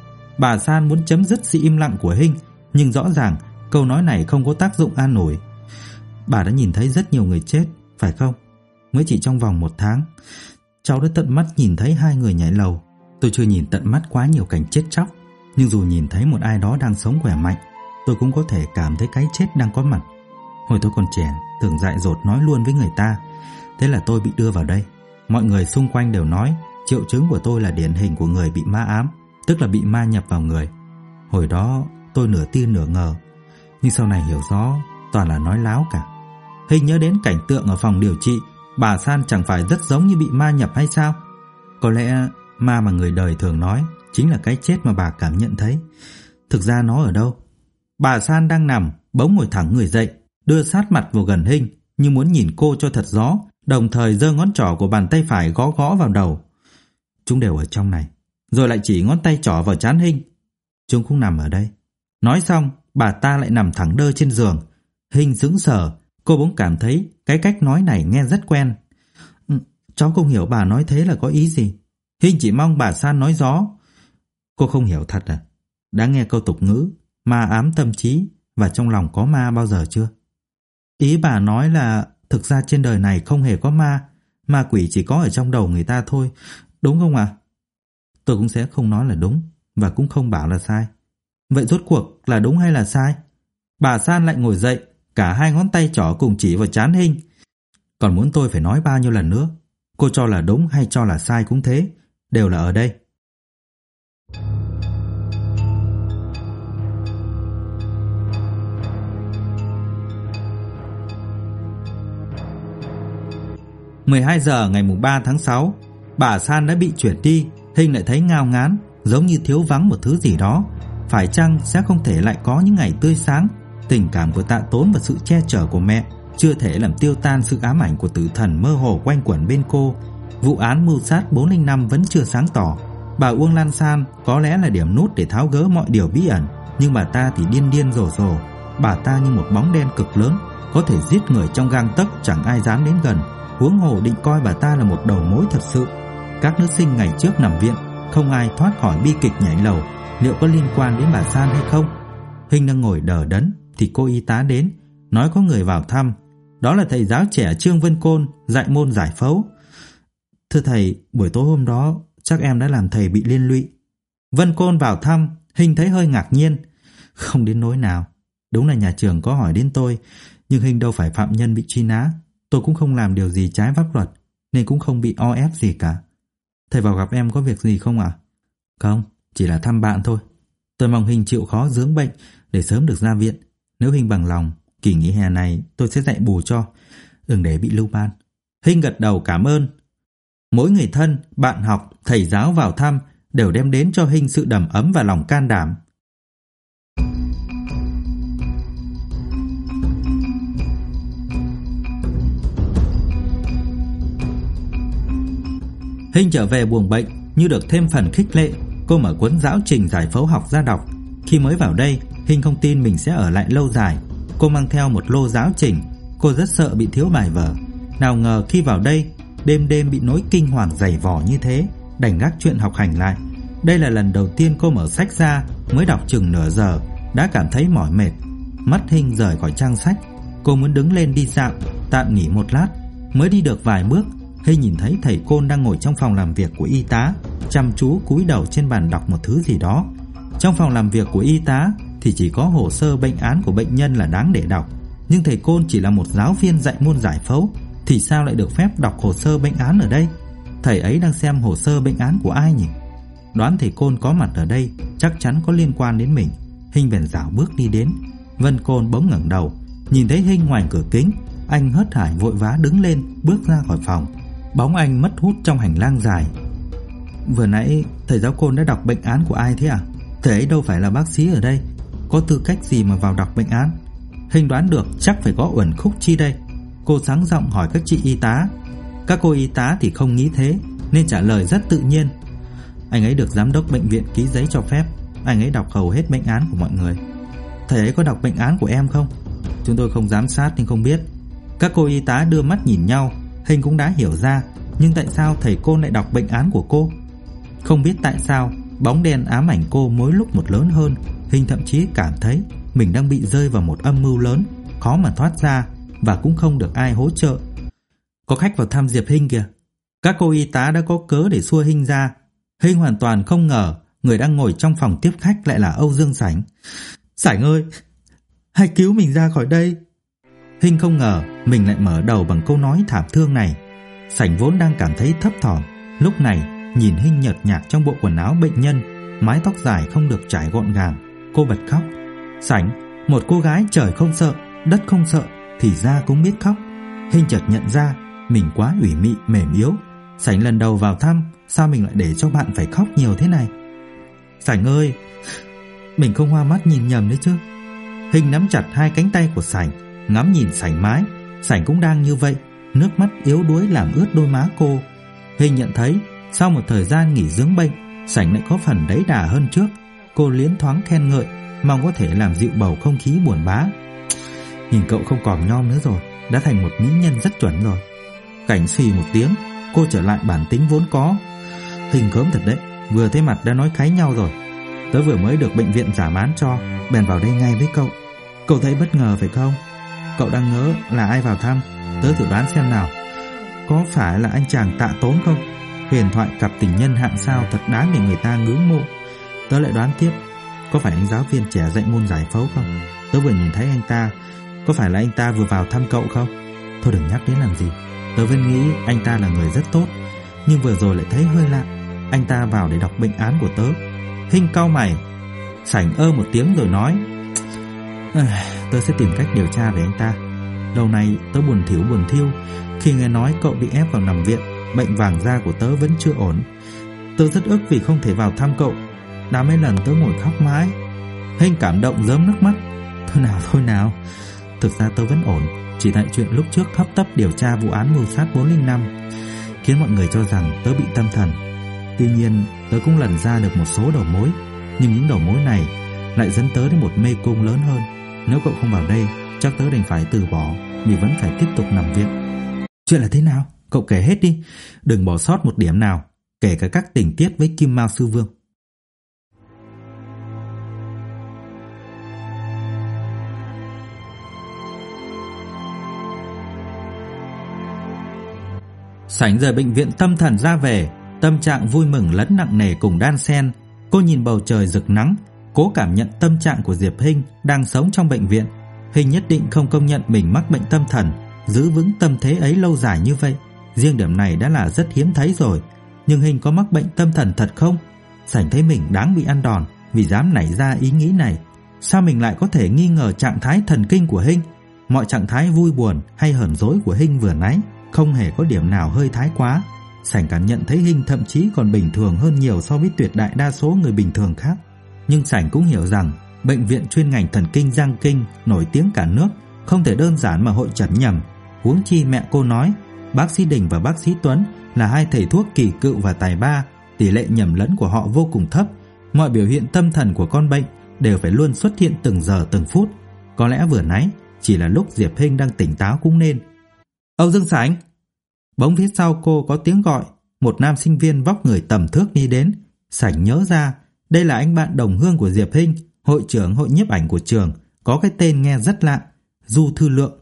Bà San muốn chấm dứt sự im lặng của Hinh, nhưng rõ ràng câu nói này không có tác dụng an ủi. Bà đã nhìn thấy rất nhiều người chết, phải không? Mới chỉ trong vòng 1 tháng, cháu đã tận mắt nhìn thấy 2 người nhảy lầu. Tôi chưa nhìn tận mắt quá nhiều cảnh chết chóc, nhưng dù nhìn thấy một ai đó đang sống khỏe mạnh, tôi cũng có thể cảm thấy cái chết đang có mặt. Hồi tôi còn trẻ, thường dại dột nói luôn với người ta. Thế là tôi bị đưa vào đây. Mọi người xung quanh đều nói triệu chứng của tôi là điển hình của người bị ma ám, tức là bị ma nhập vào người. Hồi đó tôi nửa tin nửa ngờ, nhưng sau này hiểu rõ toàn là nói láo cả. Hình nhớ đến cảnh tượng ở phòng điều trị, bà San chẳng phải rất giống như bị ma nhập hay sao? Có lẽ ma mà người đời thường nói chính là cái chết mà bà cảm nhận thấy. Thực ra nó ở đâu? Bà San đang nằm, bỗng ngồi thẳng người dậy, đưa sát mặt vào gần Hinh như muốn nhìn cô cho thật rõ đồng thời giơ ngón trỏ của bàn tay phải gõ gõ vào đầu. Chúng đều ở trong này. Rồi lại chỉ ngón tay trỏ vào trán Hinh. Chúng cũng nằm ở đây. Nói xong, bà ta lại nằm thẳng đơ trên giường. Hinh sững sờ, cô bỗng cảm thấy cái cách nói này nghe rất quen. Cháu không hiểu bà nói thế là có ý gì. Hinh chỉ mong bà San nói gió. Cô không hiểu thật à? Đã nghe câu tục ngữ ma ám tâm trí và trong lòng có ma bao giờ chưa? Ý bà nói là thực ra trên đời này không hề có ma, ma quỷ chỉ có ở trong đầu người ta thôi, đúng không ạ? Tôi cũng sẽ không nói là đúng và cũng không bảo là sai. Vậy rốt cuộc là đúng hay là sai? Bà San lại ngồi dậy, cả hai ngón tay trỏ cùng chỉ vào trán Hinh. Còn muốn tôi phải nói bao nhiêu lần nữa? Cô cho là đúng hay cho là sai cũng thế, đều là ở đây. (12 giờ ngày 3 tháng 6), bà San đã bị chuyển đi. Hinh lại thấy ngao ngán, giống như thiếu vắng một thứ gì đó. Phải chăng sẽ không thể lại có những ngày tươi sáng? Tình cảm của Tạ Tốn và sự che chở của mẹ chưa thể làm tiêu tan sự ám ảnh của tử thần mơ hồ quanh quẩn bên cô. Vụ án mưu sát 405 vẫn chưa sáng tỏ. Bà Uông Lan San có lẽ là điểm nút để tháo gỡ mọi điều bí ẩn, nhưng bà ta thì điên điên rồ rồ. Bà ta như một bóng đen cực lớn, có thể giết người trong gang tấc, chẳng ai dám đến gần. Huống hồ định coi bà ta là một đầu mối thật sự. Các nữ sinh ngày trước nằm viện, không ai thoát khỏi bi kịch nhảy lầu, liệu có liên quan đến bà San hay không? Hinh đang ngồi đờ đẫn thì cô y tá đến, nói có người vào thăm. Đó là thầy giáo trẻ Trương Vân Côn, dạy môn giải phẫu. Thưa thầy, buổi tối hôm đó chắc em đã làm thầy bị liên lụy. Vân Côn vào thăm, Hinh thấy hơi ngạc nhiên. Không đến nỗi nào, đúng là nhà trường có hỏi đến tôi, nhưng Hinh đâu phải phạm nhân bị truy nã. Tôi cũng không làm điều gì trái pháp luật, nên cũng không bị o ép gì cả. Thầy vào gặp em có việc gì không ạ? Không, chỉ là thăm bạn thôi. Tôi mong Hinh chịu khó dưỡng bệnh để sớm được ra viện. Nếu Hinh bằng lòng, kỳ nghỉ hè này tôi sẽ dạy bù cho, đừng để bị lưu ban. Hinh gật đầu cảm ơn. Mỗi người thân, bạn học, thầy giáo vào thăm đều đem đến cho Hinh sự đầm ấm và lòng can đảm. Hinh trở về buồng bệnh như được thêm phần khích lệ. Cô mở cuốn giáo trình giải phẫu học ra đọc. Khi mới vào đây, Hinh không tin mình sẽ ở lại lâu dài. Cô mang theo một lô giáo trình. Cô rất sợ bị thiếu bài vở. Nào ngờ khi vào đây, đêm đêm bị nỗi kinh hoàng dày vò như thế, đành gác chuyện học hành lại. Đây là lần đầu tiên cô mở sách ra, mới đọc chừng nửa giờ đã cảm thấy mỏi mệt. Mắt Hinh rời khỏi trang sách. Cô muốn đứng lên đi dạo, tạm nghỉ một lát. Mới đi được vài bước, Hinh nhìn thấy thầy Côn đang ngồi trong phòng làm việc của y tá, chăm chú cúi đầu trên bàn đọc một thứ gì đó. Trong phòng làm việc của y tá thì chỉ có hồ sơ bệnh án của bệnh nhân là đáng để đọc, nhưng thầy Côn chỉ là một giáo viên dạy môn giải phẫu, thì sao lại được phép đọc hồ sơ bệnh án ở đây? Thầy ấy đang xem hồ sơ bệnh án của ai nhỉ? Đoán thầy Côn có mặt ở đây chắc chắn có liên quan đến mình. Hinh bèn rảo bước đi đến. Vân Côn bỗng ngẩng đầu, nhìn thấy Hinh ngoài cửa kính. Anh hớt hải vội vã đứng lên, bước ra khỏi phòng. Bóng anh mất hút trong hành lang dài. Vừa nãy thầy giáo Côn đã đọc bệnh án của ai thế à? Thầy ấy đâu phải là bác sĩ ở đây, có tư cách gì mà vào đọc bệnh án? Hinh đoán được chắc phải có uẩn khúc chi đây. Cô sáng giọng hỏi các chị y tá. Các cô y tá thì không nghĩ thế, nên trả lời rất tự nhiên. Anh ấy được giám đốc bệnh viện ký giấy cho phép. Anh ấy đọc hầu hết bệnh án của mọi người. Thầy ấy có đọc bệnh án của em không? Chúng tôi không giám sát nên không biết. Các cô y tá đưa mắt nhìn nhau. Hinh cũng đã hiểu ra, nhưng tại sao thầy Côn lại đọc bệnh án của cô? Không biết tại sao bóng đen ám ảnh cô mỗi lúc một lớn hơn. Hinh thậm chí cảm thấy mình đang bị rơi vào một âm mưu lớn, khó mà thoát ra, và cũng không được ai hỗ trợ. Có khách vào thăm Diệp Hinh kìa. Các cô y tá đã có cớ để xua Hinh ra. Hinh hoàn toàn không ngờ người đang ngồi trong phòng tiếp khách lại là Âu Dương Sảnh. Sảnh ơi, hãy cứu mình ra khỏi đây. Hinh không ngờ mình lại mở đầu bằng câu nói thảm thương này. Sảnh vốn đang cảm thấy thấp thỏm, lúc này nhìn Hinh nhợt nhạt trong bộ quần áo bệnh nhân, mái tóc dài không được trải gọn gàng, cô bật khóc. Sảnh, một cô gái trời không sợ, đất không sợ, thì ra cũng biết khóc. Hinh chợt nhận ra mình quá ủy mị mềm yếu. Sảnh lần đầu vào thăm, sao mình lại để cho bạn phải khóc nhiều thế này? Sảnh ơi, mình không hoa mắt nhìn nhầm đấy chứ? Hinh nắm chặt hai cánh tay của Sảnh, ngắm nhìn Sảnh mãi. Sảnh cũng đang như vậy. Nước mắt yếu đuối làm ướt đôi má cô. Hình nhận thấy sau một thời gian nghỉ dưỡng bệnh, Sảnh lại có phần đẫy đà hơn trước. Cô liến thoáng khen ngợi, mong có thể làm dịu bầu không khí buồn bã. Nhìn cậu không còn nhom nữa rồi, đã thành một mỹ nhân rất chuẩn rồi. Cảnh xì một tiếng, cô trở lại bản tính vốn có. Hình gớm thật đấy, vừa thấy mặt đã nói kháy nhau rồi. Tớ vừa mới được bệnh viện giảm án cho, bèn vào đây ngay với cậu. Cậu thấy bất ngờ phải không? Cậu đang ngỡ là ai vào thăm? Tớ thử đoán xem nào. Có phải là anh chàng Tạ Tốn không? Huyền thoại cặp tình nhân hạng sao thật đáng để người ta ngưỡng mộ. Tớ lại đoán tiếp, có phải anh giáo viên trẻ dạy môn giải phẫu không? Tớ vừa nhìn thấy anh ta. Có phải là anh ta vừa vào thăm cậu không? Thôi đừng nhắc đến làm gì. Tớ vẫn nghĩ anh ta là người rất tốt, nhưng vừa rồi lại thấy hơi lạ. Anh ta vào để đọc bệnh án của tớ. Hinh cau mày. Sảnh một tiếng rồi nói, tớ sẽ tìm cách điều tra về anh ta. Lâu nay tớ buồn thiu khi nghe nói cậu bị ép vào nằm viện. Bệnh vàng da của tớ vẫn chưa ổn. Tớ rất ức vì không thể vào thăm cậu. Đã mấy lần tớ ngồi khóc mãi. Hinh cảm động rớm nước mắt. Thôi nào, thực ra tớ vẫn ổn. Chỉ tại chuyện lúc trước hấp tấp điều tra vụ án mưu sát 405 khiến mọi người cho rằng tớ bị tâm thần. Tuy nhiên tớ cũng lần ra được một số đầu mối, nhưng những đầu mối này lại dẫn tớ đến một mê cung lớn hơn. Nếu cậu không vào đây, chắc tớ đành phải từ bỏ vì vẫn phải tiếp tục nằm viện. Chuyện là thế nào? Cậu kể hết đi, đừng bỏ sót một điểm nào, kể cả các tình tiết với Kim Mao Sư Vương. Sảnh rời bệnh viện tâm thần ra về, tâm trạng vui mừng lẫn nặng nề cùng đan xen. Cô nhìn bầu trời rực nắng, cố cảm nhận tâm trạng của Diệp Hinh đang sống trong bệnh viện. Hinh nhất định không công nhận mình mắc bệnh tâm thần, giữ vững tâm thế ấy lâu dài như vậy. Riêng điểm này đã là rất hiếm thấy rồi. Nhưng Hinh có mắc bệnh tâm thần thật không? Sảnh thấy mình đáng bị ăn đòn vì dám nảy ra ý nghĩ này. Sao mình lại có thể nghi ngờ trạng thái thần kinh của Hinh? Mọi trạng thái vui buồn hay hờn dỗi của Hinh vừa nãy không hề có điểm nào hơi thái quá. Sảnh cảm nhận thấy Hinh thậm chí còn bình thường hơn nhiều so với tuyệt đại đa số người bình thường khác. Nhưng Sảnh cũng hiểu rằng bệnh viện chuyên ngành thần kinh Giang Kinh nổi tiếng cả nước, không thể đơn giản mà hội chẩn nhầm. Huống chi mẹ cô nói bác sĩ Đình và bác sĩ Tuấn là hai thầy thuốc kỳ cựu và tài ba, tỷ lệ nhầm lẫn của họ vô cùng thấp. Mọi biểu hiện tâm thần của con bệnh đều phải luôn xuất hiện từng giờ từng phút. Có lẽ vừa nãy chỉ là lúc Diệp Hinh đang tỉnh táo cũng nên. Âu Dương Sảnh! Bỗng phía sau cô có tiếng gọi. Một nam sinh viên vóc người tầm thước đi đến. Sảnh nhớ ra đây là anh bạn đồng hương của Diệp Hinh, hội trưởng hội nhiếp ảnh của trường, có cái tên nghe rất lạ, Du Thư Lượng.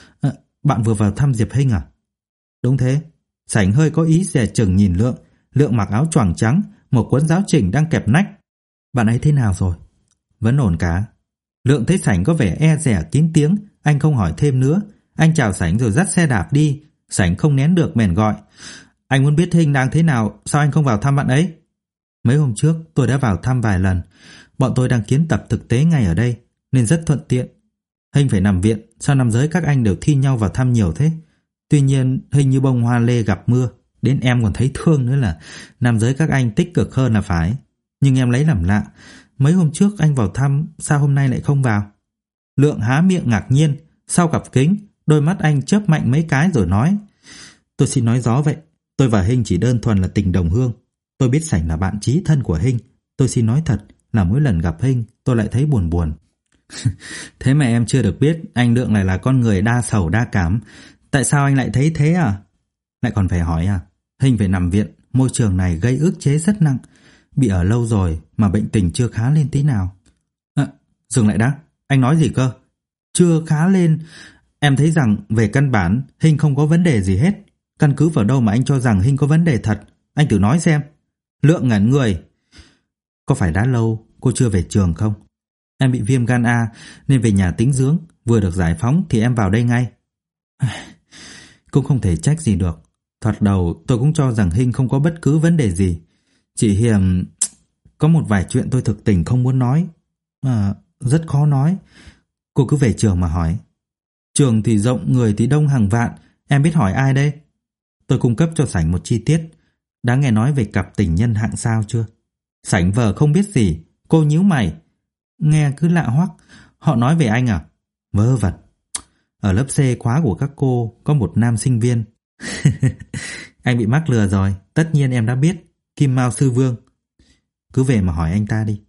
Bạn vừa vào thăm Diệp Hinh à? Đúng thế. Sảnh hơi có ý dè chừng nhìn Lượng. Lượng mặc áo choàng trắng, một cuốn giáo trình đang kẹp nách. Bạn ấy thế nào rồi? Vẫn ổn cả. Lượng thấy Sảnh có vẻ e dè kín tiếng, anh không hỏi thêm nữa. Anh chào Sảnh rồi dắt xe đạp đi. Sảnh không nén được bèn gọi, anh muốn biết Hinh đang thế nào, sao anh không vào thăm bạn ấy? Mấy hôm trước tôi đã vào thăm vài lần. Bọn tôi đang kiến tập thực tế ngay ở đây nên rất thuận tiện. Hinh phải nằm viện, sao nam giới các anh đều thi nhau vào thăm nhiều thế? Tuy nhiên Hinh như bông hoa lê gặp mưa, đến em còn thấy thương nữa là nam giới các anh tích cực hơn là phải. Nhưng em lấy làm lạ, mấy hôm trước anh vào thăm, sao hôm nay lại không vào? Lượng há miệng ngạc nhiên, sau cặp kính đôi mắt anh chớp mạnh mấy cái rồi nói, tôi xin nói rõ vậy, tôi và Hinh chỉ đơn thuần là tình đồng hương. Tôi biết Sảnh là bạn chí thân của Hinh. Tôi xin nói thật là mỗi lần gặp Hinh tôi lại thấy buồn buồn. Thế mà em chưa được biết anh Lượng lại là con người đa sầu đa cảm. Tại sao anh lại thấy thế à? Lại còn phải hỏi à? Hinh phải nằm viện, môi trường này gây ức chế rất nặng. Bị ở lâu rồi mà bệnh tình chưa khá lên tí nào. Dừng lại đã, anh nói gì cơ? Chưa khá lên? Em thấy rằng về căn bản Hinh không có vấn đề gì hết. Căn cứ vào đâu mà anh cho rằng Hinh có vấn đề thật? Anh thử nói xem. Lượng ngẩn người. Có phải đã lâu cô chưa về trường không? Em bị viêm gan A nên về nhà tĩnh dưỡng. Vừa được giải phóng thì em vào đây ngay. Cũng không thể trách gì được. Thoạt đầu tôi cũng cho rằng Hinh không có bất cứ vấn đề gì. Chỉ hiềm có một vài chuyện tôi thực tình không muốn nói. Rất khó nói. Cô cứ về trường mà hỏi. Trường thì rộng, người thì đông hàng vạn. Em biết hỏi ai đây? Tôi cung cấp cho Sảnh một chi tiết. Đã nghe nói về cặp tình nhân hạng sao chưa? Sảnh vờ không biết gì. Cô nhíu mày. Nghe cứ lạ hoắc. Họ nói về anh à? Vớ vẩn. Ở lớp C khóa của các cô có một nam sinh viên. Anh bị mắc lừa rồi, tất nhiên em đã biết. Kim Mao Sư Vương. Cứ về mà hỏi anh ta đi.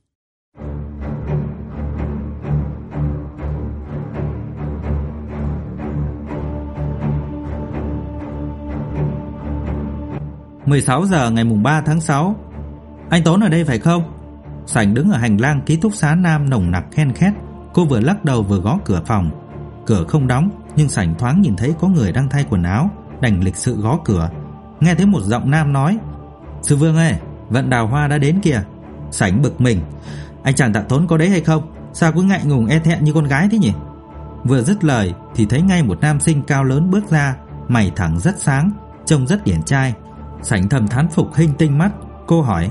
(16 giờ ngày mùng 3 tháng 6). Anh Tốn ở đây phải không? Sảnh đứng ở hành lang ký túc xá nam nồng nặc khen khét. Cô vừa lắc đầu vừa gõ cửa phòng. Cửa không đóng, nhưng Sảnh thoáng nhìn thấy có người đang thay quần áo, đành lịch sự gõ cửa. Nghe thấy một giọng nam nói: Sư Vương ơi, Vận Đào Hoa đã đến kìa. Sảnh bực mình: Anh chàng Tạ Tốn có đấy hay không? Sao cứ ngại ngùng e thẹn như con gái thế nhỉ? Vừa dứt lời thì thấy ngay một nam sinh cao lớn bước ra, mày thẳng rất sáng, trông rất điển trai. Sảnh thầm thán phục Hinh tinh mắt. Cô hỏi: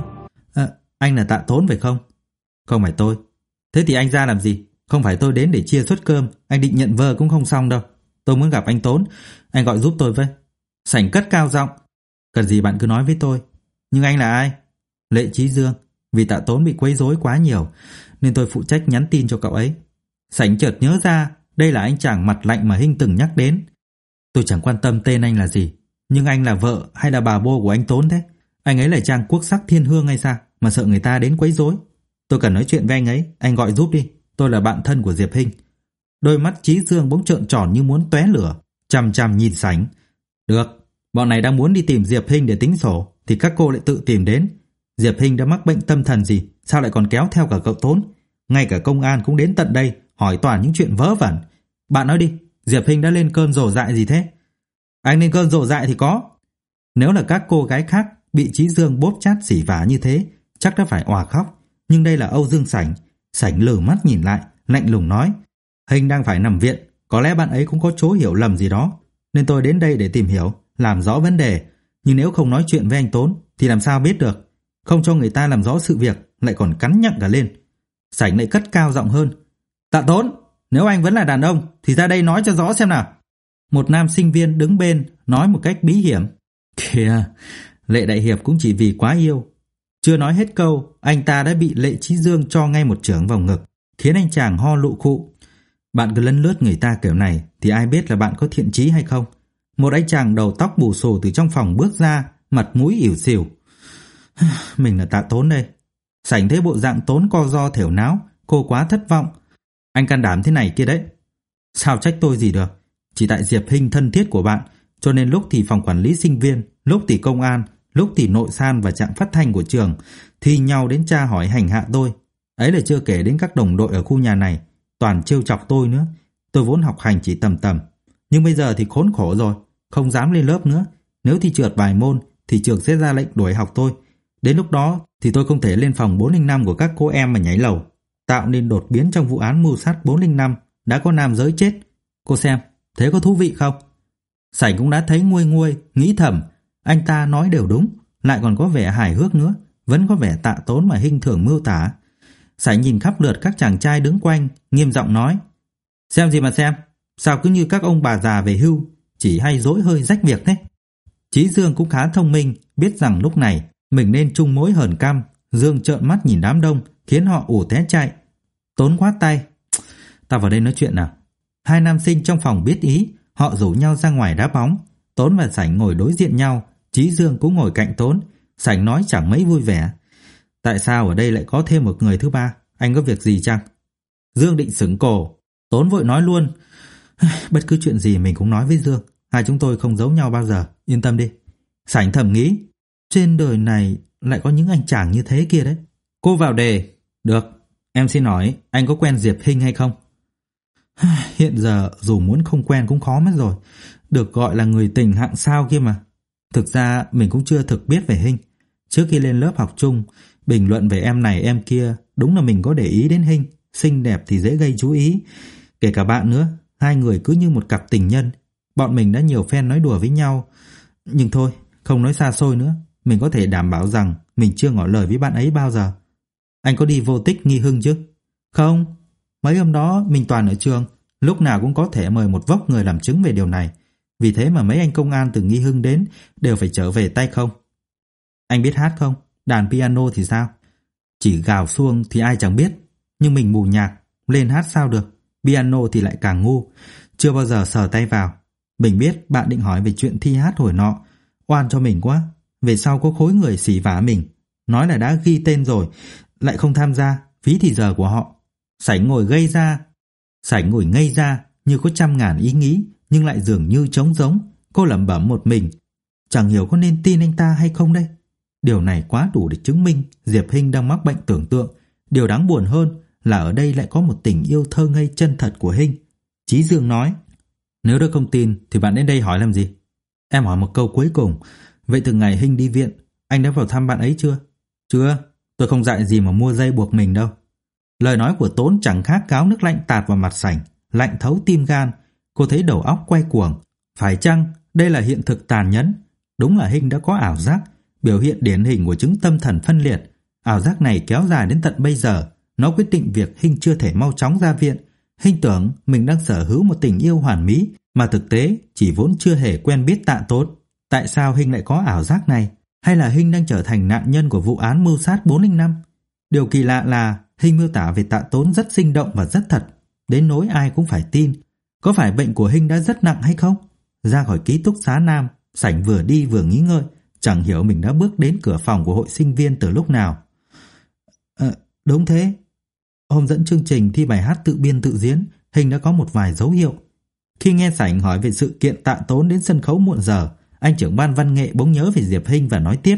Anh là Tạ Tốn phải không? Không phải tôi. Thế thì anh ra làm gì? Không phải tôi đến để chia suất cơm, anh định nhận vơ cũng không xong đâu. Tôi muốn gặp anh Tốn, anh gọi giúp tôi với. Sảnh cất cao giọng: Cần gì bạn cứ nói với tôi. Nhưng anh là ai? Lệ Chí Dương. Vì Tạ Tốn bị quấy rối quá nhiều nên tôi phụ trách nhắn tin cho cậu ấy. Sảnh chợt nhớ ra đây là anh chàng mặt lạnh mà Hinh từng nhắc đến. Tôi chẳng quan tâm tên anh là gì, nhưng anh là vợ hay là bà bô của anh Tốn thế? Anh ấy là trang quốc sắc thiên hương hay sao mà sợ người ta đến quấy rối? Tôi cần nói chuyện với anh ấy, anh gọi giúp đi. Tôi là bạn thân của Diệp Hinh. Đôi mắt Chí Dương bỗng trợn tròn như muốn tóe lửa, chằm chằm nhìn Sảnh. Được, bọn này đang muốn đi tìm Diệp Hinh để tính sổ thì các cô lại tự tìm đến. Diệp Hinh đã mắc bệnh tâm thần gì, sao lại còn kéo theo cả cậu Tốn? Ngay cả công an cũng đến tận đây hỏi toàn những chuyện vớ vẩn. Bạn nói đi, Diệp Hinh đã lên cơn rồ dại gì thế? Anh lên cơn rồ dại thì có. Nếu là các cô gái khác bị Chí Dương bóp chát xỉ vả như thế, chắc đã phải òa khóc. Nhưng đây là Âu Dương Sảnh. Sảnh lử mắt nhìn lại, lạnh lùng nói: Hinh đang phải nằm viện, có lẽ bạn ấy cũng có chỗ hiểu lầm gì đó, nên tôi đến đây để tìm hiểu, làm rõ vấn đề. Nhưng nếu không nói chuyện với anh Tốn thì làm sao biết được? Không cho người ta làm rõ sự việc lại còn cắn nhặng cả lên. Sảnh lại cất cao giọng hơn: Tạ Tốn, nếu anh vẫn là đàn ông thì ra đây nói cho rõ xem nào. Một nam sinh viên đứng bên nói một cách bí hiểm: Kìa, Lệ đại hiệp cũng chỉ vì quá yêu. Chưa nói hết câu, anh ta đã bị Lệ Chí Dương cho ngay một chưởng vào ngực, khiến anh chàng ho lụ khụ. Bạn cứ lấn lướt người ta kiểu này thì ai biết là bạn có thiện chí hay không? Một anh chàng đầu tóc bù xù từ trong phòng bước ra, mặt mũi ỉu xìu. Mình là Tạ Tốn đây. Sảnh thấy bộ dạng Tốn co ro thểu náo, cô quá thất vọng. Anh can đảm thế này kia đấy. Sao trách tôi gì được? Chỉ tại Diệp Hinh thân thiết của bạn, cho nên lúc thì phòng quản lý sinh viên, lúc thì công an, lúc thì nội san và trạm phát thanh của trường thi nhau đến tra hỏi hành hạ tôi. Ấy là chưa kể đến các đồng đội ở khu nhà này toàn trêu chọc tôi nữa. Tôi vốn học hành chỉ tầm tầm, nhưng bây giờ thì khốn khổ rồi, không dám lên lớp nữa. Nếu thi trượt vài môn thì trường sẽ ra lệnh đuổi học tôi. Đến lúc đó thì tôi không thể lên phòng 405 của các cô em mà nhảy lầu, tạo nên đột biến trong vụ án mưu sát 405 đã có nam giới chết. Cô xem, thế có thú vị không? Sảnh cũng đã thấy nguôi nguôi, nghĩ thầm, anh ta nói đều đúng, lại còn có vẻ hài hước nữa, vẫn có vẻ Tạ Tốn mà Hinh thường mưu tả. Sảnh nhìn khắp lượt các chàng trai đứng quanh, nghiêm giọng nói: Xem gì mà xem, sao cứ như các ông bà già về hưu, chỉ hay dỗi hơi rách việc thế. Chí Dương cũng khá thông minh, biết rằng lúc này mình nên chung mối hờn căm. Dương trợn mắt nhìn đám đông, khiến họ ù té chạy. Tốn quát tay: Ta vào đây nói chuyện nào. Hai nam sinh trong phòng biết ý, họ rủ nhau ra ngoài đá bóng. Tốn và Sảnh ngồi đối diện nhau, Chí Dương cũng ngồi cạnh Tốn. Sảnh nói chẳng mấy vui vẻ: Tại sao ở đây lại có thêm một người thứ ba? Anh có việc gì chăng? Dương định xửng cổ. Tốn vội nói luôn: Bất cứ chuyện gì mình cũng nói với Dương, hai chúng tôi không giấu nhau bao giờ, yên tâm đi. Sảnh thầm nghĩ: Trên đời này lại có những anh chàng như thế kia đấy. Cô vào đề: Được, em xin hỏi anh có quen Diệp Hinh hay không? Hiện giờ dù muốn không quen cũng khó mất rồi, được gọi là người tình hạng sao kia mà. Thực ra mình cũng chưa thực biết về Hinh. Trước khi lên lớp học chung, bình luận về em này em kia, đúng là mình có để ý đến Hinh. Xinh đẹp thì dễ gây chú ý, kể cả bạn nữa. Hai người cứ như một cặp tình nhân. Bọn mình đã nhiều phen nói đùa với nhau. Nhưng thôi, không nói xa xôi nữa, mình có thể đảm bảo rằng mình chưa ngỏ lời với bạn ấy bao giờ. Anh có đi vô tích Nghi Hưng chứ? Không, mấy hôm đó mình toàn ở trường, lúc nào cũng có thể mời một vốc người làm chứng về điều này. Vì thế mà mấy anh công an từ Nghi Hưng đến đều phải trở về tay không. Anh biết hát không? Đàn piano thì sao? Chỉ gào xuông thì ai chẳng biết, nhưng mình mù nhạc, lên hát sao được. Piano thì lại càng ngu. chưa bao giờ sờ tay vào. Mình biết bạn định hỏi về chuyện thi hát hồi nọ. Oan cho mình quá. Về sau có khối người xỉ vả mình, nói là đã ghi tên rồi lại không tham gia, phí thì giờ của họ. Sảnh ngồi ngây ra như có trăm ngàn ý nghĩ, nhưng lại dường như trống rỗng. Cô lẩm bẩm một mình, chẳng hiểu có nên tin anh ta hay không đây. Điều này quá đủ để chứng minh Diệp Hinh đang mắc bệnh tưởng tượng. Điều đáng buồn hơn là ở đây lại có một tình yêu thơ ngây chân thật của Hinh. Chí Dương nói, nếu đã không tin thì bạn đến đây hỏi làm gì? Em hỏi một câu cuối cùng, vậy từ ngày Hinh đi viện, anh đã vào thăm bạn ấy chưa? Chưa, tôi không dạy gì mà mua dây buộc mình đâu. Lời nói của Tốn chẳng khác gáo nước lạnh tạt vào mặt Sảnh, lạnh thấu tim gan. Cô thấy đầu óc quay cuồng. Phải chăng đây là hiện thực tàn nhẫn? Đúng là Hinh đã có ảo giác, biểu hiện điển hình của chứng tâm thần phân liệt. Ảo giác này kéo dài đến tận bây giờ. Nó quyết định việc Hinh chưa thể mau chóng ra viện. Hinh tưởng mình đang sở hữu một tình yêu hoàn mỹ, mà thực tế chỉ vốn chưa hề quen biết Tạ Tốn. Tại sao Hinh lại có ảo giác này? Hay là Hinh đang trở thành nạn nhân của vụ án mưu sát 405? Điều kỳ lạ là Hinh miêu tả về Tạ Tốn rất sinh động và rất thật, đến nỗi ai cũng phải tin. Có phải bệnh của Hinh đã rất nặng hay không? Ra khỏi ký túc xá Nam, Sảnh vừa đi vừa nghĩ ngợi, chẳng hiểu mình đã bước đến cửa phòng của hội sinh viên từ lúc nào. Đúng thế. Hôm dẫn chương trình thi bài hát tự biên tự diễn, Hinh đã có một vài dấu hiệu. Khi nghe Sảnh hỏi về sự kiện Tạ Tốn đến sân khấu muộn giờ, anh trưởng ban văn nghệ bỗng nhớ về Diệp Hinh và nói tiếp.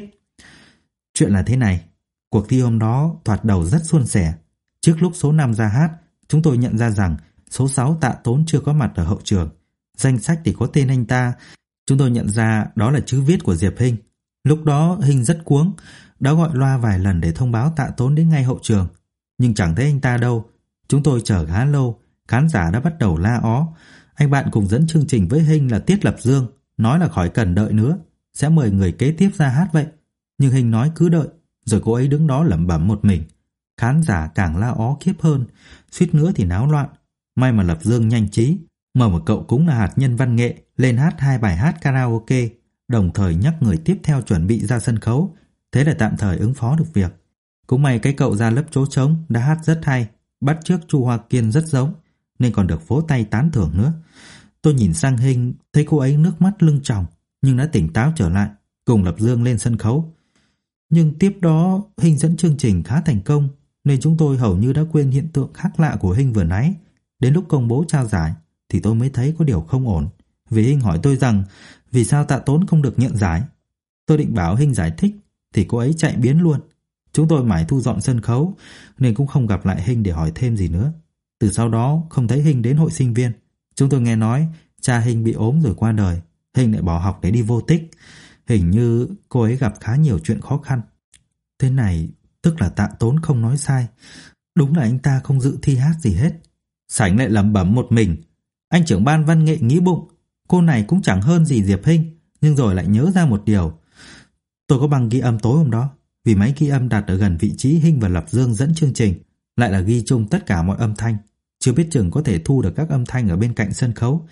Chuyện là thế này, cuộc thi hôm đó thoạt đầu rất suôn sẻ. Trước lúc số 5 ra hát, chúng tôi nhận ra rằng số 6 Tạ Tốn chưa có mặt ở hậu trường. Danh sách thì có tên anh ta. Chúng tôi nhận ra đó là chữ viết của Diệp Hinh. Lúc đó Hinh rất cuống, đã gọi loa vài lần để thông báo Tạ Tốn đến ngay hậu trường, nhưng chẳng thấy anh ta đâu. Chúng tôi chờ khá lâu, khán giả đã bắt đầu la ó. Anh bạn cùng dẫn chương trình với Hinh là Tiết Lập Dương nói là khỏi cần đợi nữa, sẽ mời người kế tiếp ra hát vậy. Nhưng Hinh nói cứ đợi, rồi cô ấy đứng đó lẩm bẩm một mình. Khán giả càng la ó khiếp hơn, suýt nữa thì náo loạn. May mà Lập Dương nhanh trí, mời một cậu cũng là hạt nhân văn nghệ lên hát 2 bài hát karaoke, đồng thời nhắc người tiếp theo chuẩn bị ra sân khấu. Thế là tạm thời ứng phó được việc. Cũng may cái cậu ra lấp chỗ trống đã hát rất hay, bắt chước Chu Hoa Kiên rất giống, nên còn được vỗ tay tán thưởng nữa. Tôi nhìn sang Hinh, thấy cô ấy nước mắt lưng tròng, nhưng đã tỉnh táo trở lại, cùng Lập Dương lên sân khấu. Nhưng tiếp đó Hinh dẫn chương trình khá thành công, nên chúng tôi hầu như đã quên hiện tượng khác lạ của Hinh vừa nãy. Đến lúc công bố trao giải thì tôi mới thấy có điều không ổn. Vì Hinh hỏi tôi rằng vì sao Tạ Tốn không được nhận giải. Tôi định bảo Hinh giải thích thì cô ấy chạy biến luôn. Chúng tôi mãi thu dọn sân khấu nên cũng không gặp lại Hinh để hỏi thêm gì nữa. Từ sau đó không thấy Hinh đến hội sinh viên. Chúng tôi nghe nói cha Hinh bị ốm rồi qua đời. Hinh lại bỏ học để đi vô tích. Hình như cô ấy gặp khá nhiều chuyện khó khăn. Thế này tức là Tạ Tốn không nói sai. Đúng là anh ta không dự thi hát gì hết. Sảnh lại lẩm bẩm một mình. Anh trưởng ban văn nghệ nghĩ bụng, cô này cũng chẳng hơn gì Diệp Hinh, nhưng rồi lại nhớ ra một điều. Tôi có băng ghi âm tối hôm đó, vì máy ghi âm đặt ở gần vị trí Hinh và Lập Dương dẫn chương trình, lại là ghi chung tất cả mọi âm thanh. Chưa biết chừng có thể thu được các âm thanh ở bên cạnh sân khấu.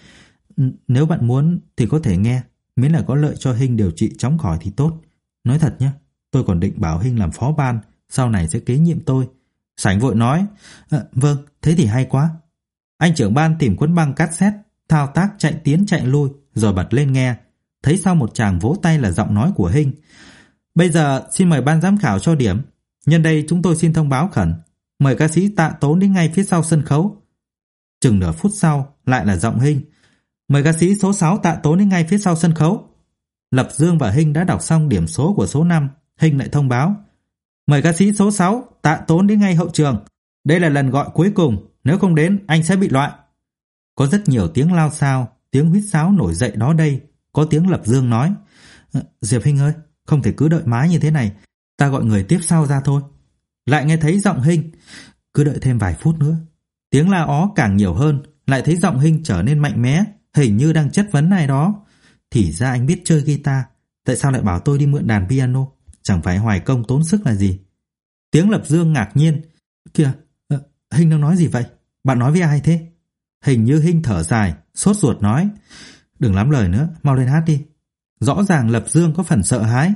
Nếu bạn muốn thì có thể nghe, miễn là có lợi cho Hinh điều trị chóng khỏi thì tốt. Nói thật nhé, tôi còn định bảo Hinh làm phó ban, sau này sẽ kế nhiệm tôi. Sảnh vội nói, vâng, thế thì hay quá. Anh trưởng ban tìm cuốn băng cassette, thao tác chạy tiến chạy lui, rồi bật lên nghe. Thấy sau một tràng vỗ tay là giọng nói của Hinh. Bây giờ xin mời ban giám khảo cho điểm. Nhân đây chúng tôi xin thông báo khẩn, mời ca sĩ Tạ Tốn đến ngay phía sau sân khấu. Chừng nửa phút sau lại là giọng Hinh. Mời ca sĩ số 6 Tạ Tốn đến ngay phía sau sân khấu. Lập Dương và Hinh đã đọc xong điểm số của số 5. Hinh lại thông báo. Mời ca sĩ số 6 Tạ Tốn đến ngay hậu trường. Đây là lần gọi cuối cùng, nếu không đến anh sẽ bị loại. Có rất nhiều tiếng lao xao, tiếng huýt sáo nổi dậy đó đây. Có tiếng Lập Dương nói. Diệp Hinh ơi, không thể cứ đợi mãi như thế này, ta gọi người tiếp sau ra thôi. Lại nghe thấy giọng Hinh. Cứ đợi thêm vài phút nữa. Tiếng la ó càng nhiều hơn, lại thấy giọng Hinh trở nên mạnh mẽ, hình như đang chất vấn ai đó. Thì ra anh biết chơi guitar, tại sao lại bảo tôi đi mượn đàn piano? Chẳng phải hoài công tốn sức là gì? Tiếng Lập Dương ngạc nhiên. Kìa, Hinh đang nói gì vậy? Bạn nói với ai thế? Hình như Hinh thở dài, sốt ruột nói. Đừng lắm lời nữa, mau lên hát đi. Rõ ràng Lập Dương có phần sợ hãi.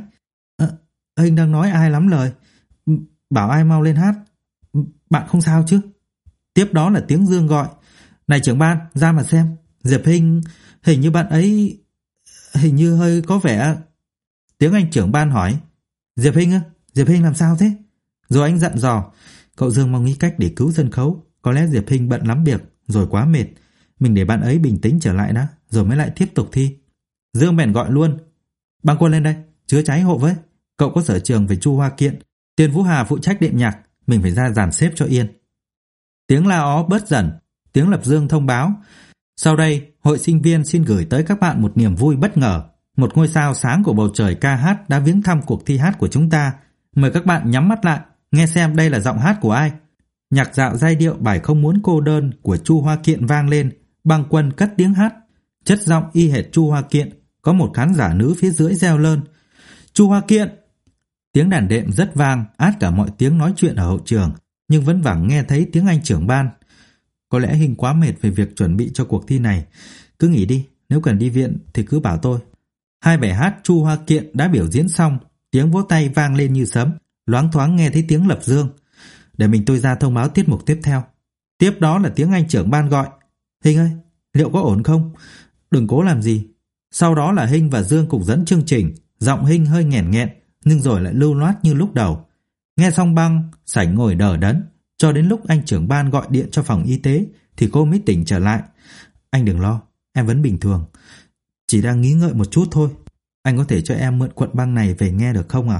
Hinh đang nói ai lắm lời? Bảo ai mau lên hát? Bạn không sao chứ? Tiếp đó là tiếng Dương gọi. Này trưởng ban, ra mà xem. Diệp Hinh, hình như bạn ấy hình như hơi có vẻ. Tiếng Anh trưởng ban hỏi. Diệp Hinh á? Diệp Hinh làm sao thế? Rồi anh dặn dò, cậu Dương mau nghĩ cách để cứu sân khấu. Có lẽ Diệp Hinh bận lắm việc rồi quá mệt. Mình để bạn ấy bình tĩnh trở lại đã, rồi mới lại tiếp tục thi. Dương bèn gọi luôn. Băng Quân lên đây, chữa cháy hộ với. Cậu có sở trường về Chu Hoa Kiện, Tiền Vũ Hà phụ trách đệm nhạc, mình phải ra dàn xếp cho yên. Tiếng la ó bớt dần, tiếng Lập Dương thông báo. Sau đây, hội sinh viên xin gửi tới các bạn một niềm vui bất ngờ. Một ngôi sao sáng của bầu trời ca hát đã viếng thăm cuộc thi hát của chúng ta. Mời các bạn nhắm mắt lại, nghe xem đây là giọng hát của ai. Nhạc dạo giai điệu bài Không Muốn Cô Đơn của Chu Hoa Kiện vang lên. Băng Quân cất tiếng hát, chất giọng y hệt Chu Hoa Kiện. Có một khán giả nữ phía dưới reo lên. Chu Hoa Kiện! Tiếng đàn đệm rất vang, át cả mọi tiếng nói chuyện ở hậu trường, nhưng vẫn vẳng nghe thấy tiếng Anh trưởng ban. Có lẽ Hinh quá mệt về việc chuẩn bị cho cuộc thi này. Cứ nghỉ đi, nếu cần đi viện thì cứ bảo tôi. Hai bài hát Chu Hoa Kiện đã biểu diễn xong, tiếng vỗ tay vang lên như sấm, loáng thoáng nghe thấy tiếng Lập Dương. Để mình tôi ra thông báo tiết mục tiếp theo. Tiếp đó là tiếng Anh trưởng ban gọi. Hinh ơi, liệu có ổn không? Đừng cố làm gì. Sau đó là Hinh và Dương cùng dẫn chương trình. Giọng Hinh hơi nghẹn nghẹn, nhưng rồi lại lưu loát như lúc đầu. Nghe xong băng, sảnh ngồi đờ đẫn. Cho đến lúc anh trưởng ban gọi điện cho phòng y tế thì cô mới tỉnh trở lại. Anh đừng lo, em vẫn bình thường. Chỉ đang nghĩ ngợi một chút thôi. Anh có thể cho em mượn cuộn băng này về nghe được không ạ?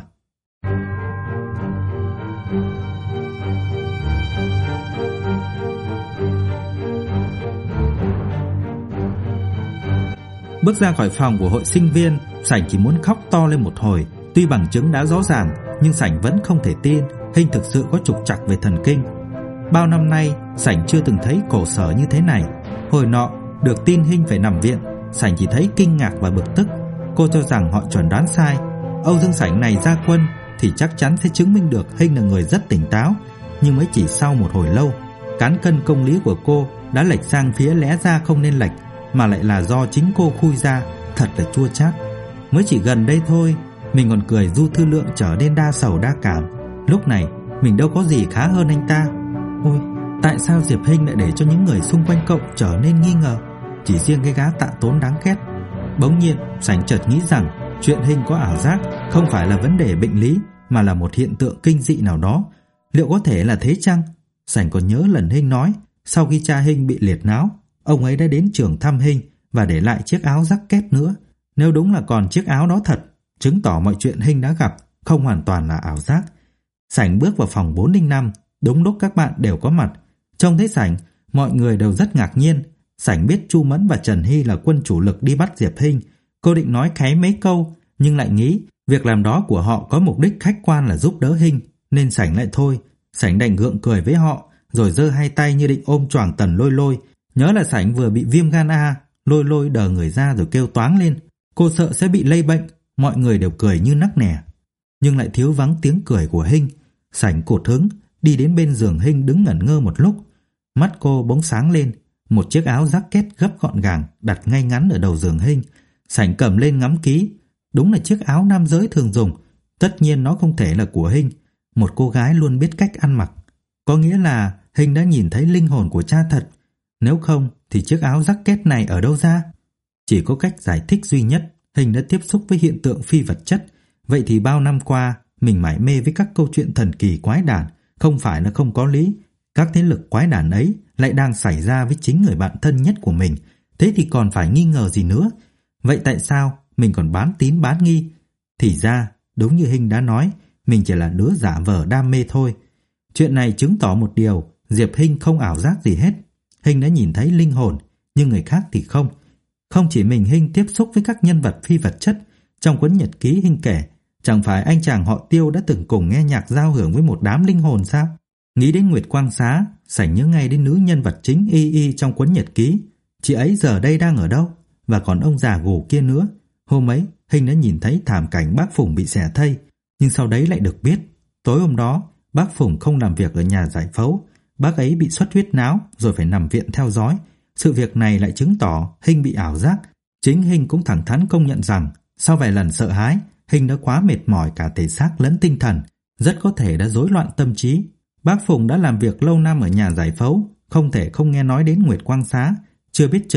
Bước ra khỏi phòng của hội sinh viên, sảnh chỉ muốn khóc to lên một hồi. Tuy bằng chứng đã rõ ràng, nhưng sảnh vẫn không thể tin Hinh thực sự có trục trặc về thần kinh. Bao năm nay, sảnh chưa từng thấy khổ sở như thế này. Hồi nọ, được tin Hinh phải nằm viện, sảnh chỉ thấy kinh ngạc và bực tức. Cô cho rằng họ chuẩn đoán sai. Âu Dương Sảnh này ra quân thì chắc chắn sẽ chứng minh được Hinh là người rất tỉnh táo. Nhưng mới chỉ sau một hồi lâu, cán cân công lý của cô đã lệch sang phía lẽ ra không nên lệch, mà lại là do chính cô khui ra. Thật là chua chát. Mới chỉ gần đây thôi, mình còn cười Du Thư Lượng trở nên đa sầu đa cảm. Lúc này mình đâu có gì khá hơn anh ta. Ôi, tại sao Diệp Hinh lại để cho những người xung quanh cậu trở nên nghi ngờ? Chỉ riêng cái gã Tạ Tốn đáng ghét. Bỗng nhiên sảnh chợt nghĩ rằng chuyện Hinh có ảo giác không phải là vấn đề bệnh lý, mà là một hiện tượng kinh dị nào đó. Liệu có thể là thế chăng? Sảnh còn nhớ lần Hinh nói sau khi cha Hinh bị liệt não, ông ấy đã đến trường thăm Hinh và để lại chiếc áo jacket nữa. Nếu đúng là còn chiếc áo đó thật, chứng tỏ mọi chuyện Hinh đã gặp không hoàn toàn là ảo giác. Sảnh bước vào phòng 405, đúng lúc các bạn đều có mặt. Trông thấy sảnh, mọi người đều rất ngạc nhiên. Sảnh biết Chu Mẫn và Trần Hy là quân chủ lực đi bắt Diệp Hinh. Cô định nói kháy mấy câu, nhưng lại nghĩ việc làm đó của họ có mục đích khách quan là giúp đỡ Hinh, nên sảnh lại thôi. Sảnh đành gượng cười với họ, rồi giơ hai tay như định ôm choàng Tần Lôi Lôi. Nhớ là sảnh vừa bị viêm gan A. Lôi Lôi đờ người ra rồi kêu toáng lên. Cô sợ sẽ bị lây bệnh. Mọi người đều cười như nắc nẻ, nhưng lại thiếu vắng tiếng cười của Hinh. Sảnh cột hứng đi đến bên giường Hinh, đứng ngẩn ngơ một lúc. Mắt cô bỗng sáng lên. Một chiếc áo jacket gấp gọn gàng đặt ngay ngắn ở đầu giường Hinh. Sảnh cầm lên ngắm kỹ. Đúng là chiếc áo nam giới thường dùng. Tất nhiên nó không thể là của Hinh. Một cô gái luôn biết cách ăn mặc. Có nghĩa là Hinh đã nhìn thấy linh hồn của cha thật. Nếu không thì chiếc áo jacket này ở đâu ra? Chỉ có cách giải thích duy nhất. Hinh đã tiếp xúc với hiện tượng phi vật chất. Vậy thì bao năm qua mình mải mê với các câu chuyện thần kỳ quái đản không phải là không có lý. Các thế lực quái đản ấy lại đang xảy ra với chính người bạn thân nhất của mình. Thế thì còn phải nghi ngờ gì nữa? Vậy tại sao mình còn bán tín bán nghi? Thì ra đúng như Hinh đã nói, mình chỉ là đứa giả vờ đam mê thôi. Chuyện này chứng tỏ một điều, Diệp Hinh không ảo giác gì hết. Hinh đã nhìn thấy linh hồn, nhưng người khác thì không. Không chỉ mình Hinh tiếp xúc với các nhân vật phi vật chất. Trong cuốn nhật ký Hinh kể, chẳng phải anh chàng họ Tiêu đã từng cùng nghe nhạc giao hưởng với một đám linh hồn sao? Nghĩ đến Nguyệt Quang Xá, sảnh nhớ ngay đến nữ nhân vật chính Y Y trong cuốn nhật ký. Chị ấy giờ đây đang ở đâu? Và còn ông già gù kia nữa. Hôm ấy, Hinh đã nhìn thấy thảm cảnh bác Phùng bị xẻ thây. Nhưng sau đấy lại được biết, tối hôm đó, bác Phùng không làm việc ở nhà giải phẫu. Bác ấy bị xuất huyết não rồi phải nằm viện theo dõi. Sự việc này lại chứng tỏ Hinh bị ảo giác. Chính Hinh cũng thẳng thắn công nhận rằng sau vài lần sợ hãi, Hinh đã quá mệt mỏi cả thể xác lẫn tinh thần, rất có thể đã rối loạn tâm trí. Bác Phùng đã làm việc lâu năm ở nhà giải phẫu, không thể không nghe nói đến Nguyệt Quang Xá. Chưa biết chừng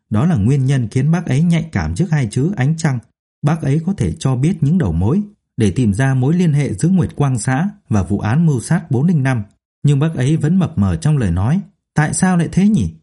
Đó là nguyên nhân khiến bác ấy nhạy cảm trước hai chữ ánh trăng. Bác ấy có thể cho biết những đầu mối để tìm ra mối liên hệ giữa Nguyệt Quang xã và vụ án mưu sát 405. Nhưng bác ấy vẫn mập mờ trong lời nói. Tại sao lại thế nhỉ?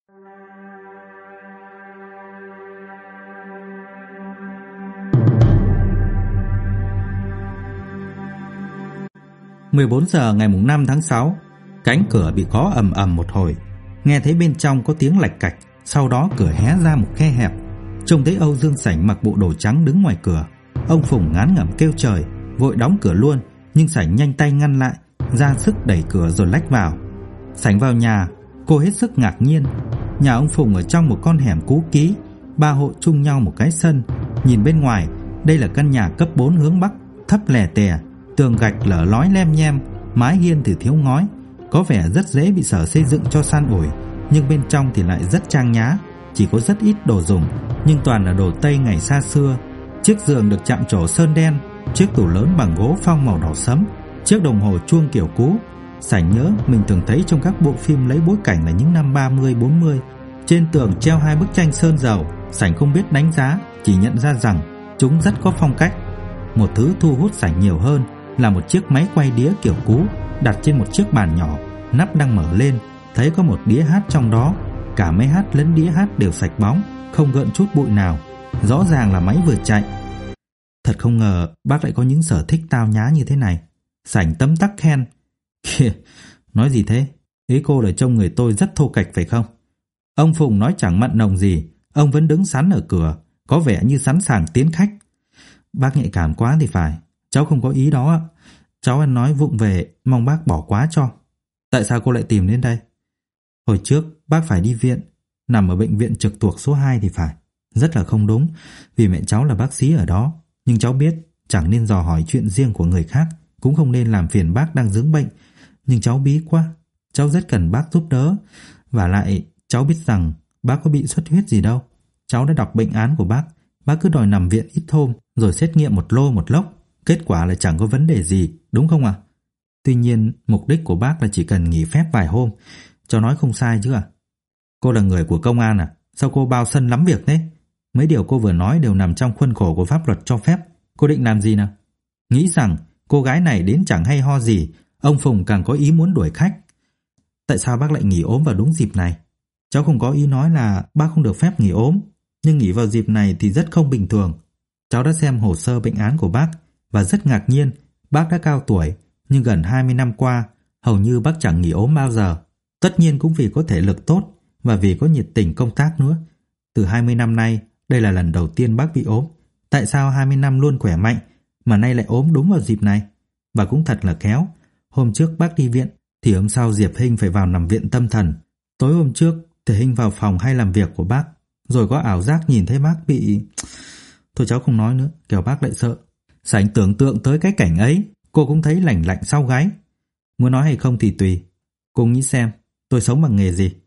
...14 giờ ngày 5 tháng 6, cánh cửa bị gõ ầm ầm một hồi. Nghe thấy bên trong có tiếng lạch cạch, sau đó cửa hé ra một khe hẹp. Trông thấy Âu Dương Sảnh mặc bộ đồ trắng đứng ngoài cửa. Ông Phùng ngán ngẩm kêu trời, vội đóng cửa luôn, nhưng Sảnh nhanh tay ngăn lại, ra sức đẩy cửa rồi lách vào. Sảnh vào nhà, cô hết sức ngạc nhiên. Nhà ông Phùng ở trong một con hẻm cũ kỹ, 3 hộ chung nhau một cái sân. Nhìn bên ngoài, đây là căn nhà cấp 4 hướng bắc, thấp lè tè, tường gạch lở lói lem nhem, mái hiên thì thiếu ngói, có vẻ rất dễ bị Sở Xây dựng cho san ủi, nhưng bên trong thì lại rất trang nhã, chỉ có rất ít đồ dùng, nhưng toàn là đồ Tây ngày xa xưa. Chiếc giường được chạm trổ sơn đen, chiếc tủ lớn bằng gỗ phong màu đỏ sẫm, chiếc đồng hồ chuông kiểu cũ. Sảnh nhớ mình thường thấy trong các bộ phim lấy bối cảnh là những năm 30, 40. Trên tường treo 2 bức tranh sơn dầu. Sảnh không biết đánh giá, chỉ nhận ra rằng chúng rất có phong cách. Một thứ thu hút Sảnh nhiều hơn là một chiếc máy quay đĩa kiểu cũ đặt trên một chiếc bàn nhỏ, nắp đang mở lên, thấy có một đĩa hát trong đó. Cả máy hát lẫn đĩa hát đều sạch bóng, không gợn chút bụi nào, rõ ràng là máy vừa chạy. Thật không ngờ bác lại có những sở thích tao nhã như thế này. Sảnh tấm tắc khen. Kìa, nói gì thế? Ý cô là trông người tôi rất thô kệch phải không? Ông Phùng nói chẳng mặn nồng gì, ông vẫn đứng sắn ở cửa, có vẻ như sẵn sàng tiến khách. Bác nhạy cảm quá thì phải, cháu không có ý đó ạ. Cháu ăn nói vụng về, mong bác bỏ quá cho. Tại sao cô lại tìm đến đây? Hồi trước bác phải đi viện, nằm ở bệnh viện trực thuộc số 2 thì phải. Rất là không đúng, vì mẹ cháu là bác sĩ ở đó. Nhưng cháu biết chẳng nên dò hỏi chuyện riêng của người khác, cũng không nên làm phiền bác đang dưỡng bệnh. Nhưng cháu bí quá, cháu rất cần bác giúp đỡ. Và lại cháu biết rằng bác có bị xuất huyết gì đâu. Cháu đã đọc bệnh án của bác cứ đòi nằm viện ít hôm, rồi xét nghiệm một lô một lốc. Kết quả là chẳng có vấn đề gì, đúng không ạ? Tuy nhiên mục đích của bác là chỉ cần nghỉ phép vài hôm. Cháu nói không sai chứ ạ? Cô là người của công an à? Sao cô bao sân lắm việc thế? Mấy điều cô vừa nói đều nằm trong khuôn khổ của pháp luật cho phép. Cô định làm gì nào? Nghĩ rằng cô gái này đến chẳng hay ho gì, ông Phùng càng có ý muốn đuổi khách. Tại sao bác lại nghỉ ốm vào đúng dịp này? Cháu không có ý nói là bác không được phép nghỉ ốm, nhưng nghỉ vào dịp này thì rất không bình thường. Cháu đã xem hồ sơ bệnh án của bác và rất ngạc nhiên. Bác đã cao tuổi, nhưng gần 20 năm qua hầu như bác chẳng nghỉ ốm bao giờ. Tất nhiên cũng vì có thể lực tốt và vì có nhiệt tình công tác nữa. Từ 20 năm nay, đây là lần đầu tiên bác bị ốm. Tại sao 20 năm luôn khỏe mạnh mà nay lại ốm đúng vào dịp này? Và cũng thật là khéo, hôm trước bác đi viện thì hôm sau Diệp Hinh phải vào nằm viện tâm thần. Tối hôm trước thì Hinh vào phòng hay làm việc của bác, rồi có ảo giác nhìn thấy bác bị... Thôi cháu không nói nữa, kẻo bác lại sợ. Sảnh tưởng tượng tới cái cảnh ấy, cô cũng thấy lạnh lạnh sau gáy. Muốn nói hay không thì tùy. Cô nghĩ xem, tôi sống bằng nghề gì?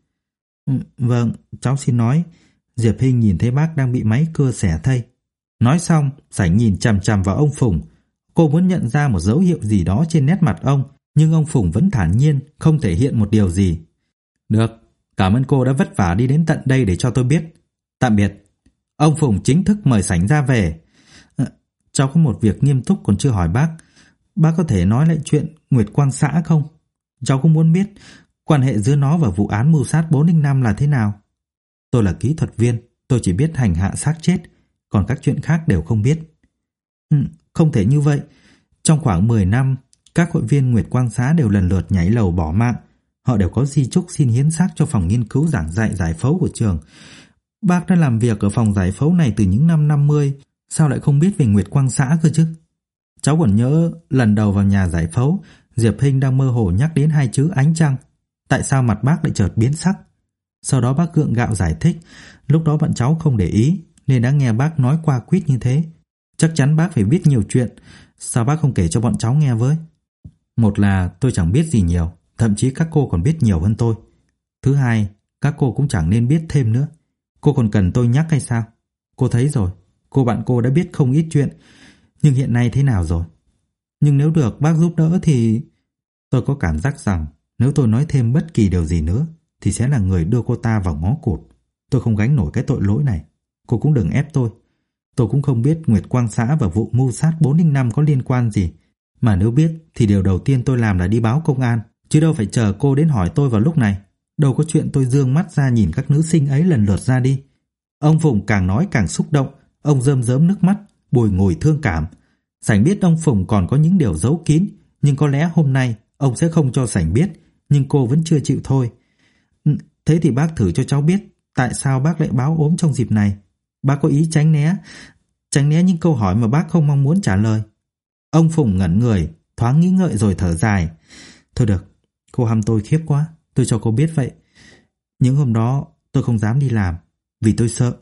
Vâng, cháu xin nói. Diệp Hinh nhìn thấy bác đang bị máy cưa xẻ thây. Nói xong, Sảnh nhìn chằm chằm vào ông Phùng. Cô muốn nhận ra một dấu hiệu gì đó trên nét mặt ông, nhưng ông Phùng vẫn thản nhiên, không thể hiện một điều gì. Được, cảm ơn cô đã vất vả đi đến tận đây để cho tôi biết. Tạm biệt. Ông Phùng chính thức mời Sảnh ra về. Cháu có một việc nghiêm túc còn chưa hỏi bác. Bác có thể nói lại chuyện Nguyệt Quang xã không? Cháu cũng muốn biết quan hệ giữa nó và vụ án mưu sát 405 là thế nào. Tôi là kỹ thuật viên, tôi chỉ biết hành hạ xác chết, còn các chuyện khác đều không biết. Không thể như vậy. Trong khoảng 10 năm, các hội viên Nguyệt Quang xã đều lần lượt nhảy lầu bỏ mạng. Họ đều có di chúc xin hiến xác cho phòng nghiên cứu giảng dạy giải phẫu của trường. Bác đã làm việc ở phòng giải phẫu này từ những năm 50, sao lại không biết về Nguyệt Quang xã cơ chứ? Cháu còn nhớ lần đầu vào nhà giải phẫu, Diệp Hinh đang mơ hồ nhắc đến hai chữ ánh trăng. Tại sao mặt bác lại chợt biến sắc? Sau đó bác gượng gạo giải thích, lúc đó bọn cháu không để ý nên đã nghe bác nói qua quýt như thế. Chắc chắn bác phải biết nhiều chuyện, sao bác không kể cho bọn cháu nghe với? Một là tôi chẳng biết gì nhiều, thậm chí các cô còn biết nhiều hơn tôi. Thứ hai, các cô cũng chẳng nên biết thêm nữa. Cô còn cần tôi nhắc hay sao? Cô thấy rồi, cô bạn cô đã biết không ít chuyện, nhưng hiện nay thế nào rồi? Nhưng nếu được bác giúp đỡ thì... Tôi có cảm giác rằng nếu tôi nói thêm bất kỳ điều gì nữa thì sẽ là người đưa cô ta vào ngõ cụt. Tôi không gánh nổi cái tội lỗi này. Cô cũng đừng ép tôi. Tôi cũng không biết Nguyệt Quang xã và vụ mưu sát 405 có liên quan gì. Mà nếu biết thì điều đầu tiên tôi làm là đi báo công an, chứ đâu phải chờ cô đến hỏi tôi vào lúc này. Đâu có chuyện tôi dương mắt ra nhìn các nữ sinh ấy lần lượt ra đi. Ông Phùng càng nói càng xúc động. Ông rơm rớm nước mắt, bùi ngùi thương cảm. Sảnh biết ông Phùng còn có những điều giấu kín, nhưng có lẽ hôm nay ông sẽ không cho Sảnh biết. Nhưng cô vẫn chưa chịu thôi. Thế thì bác thử cho cháu biết tại sao bác lại báo ốm trong dịp này. Bác có ý tránh né những câu hỏi mà bác không mong muốn trả lời. Ông Phùng ngẩn người, thoáng nghĩ ngợi rồi thở dài. Thôi được, cô hăm tôi khiếp quá, tôi cho cô biết vậy. Những hôm đó tôi không dám đi làm vì tôi sợ.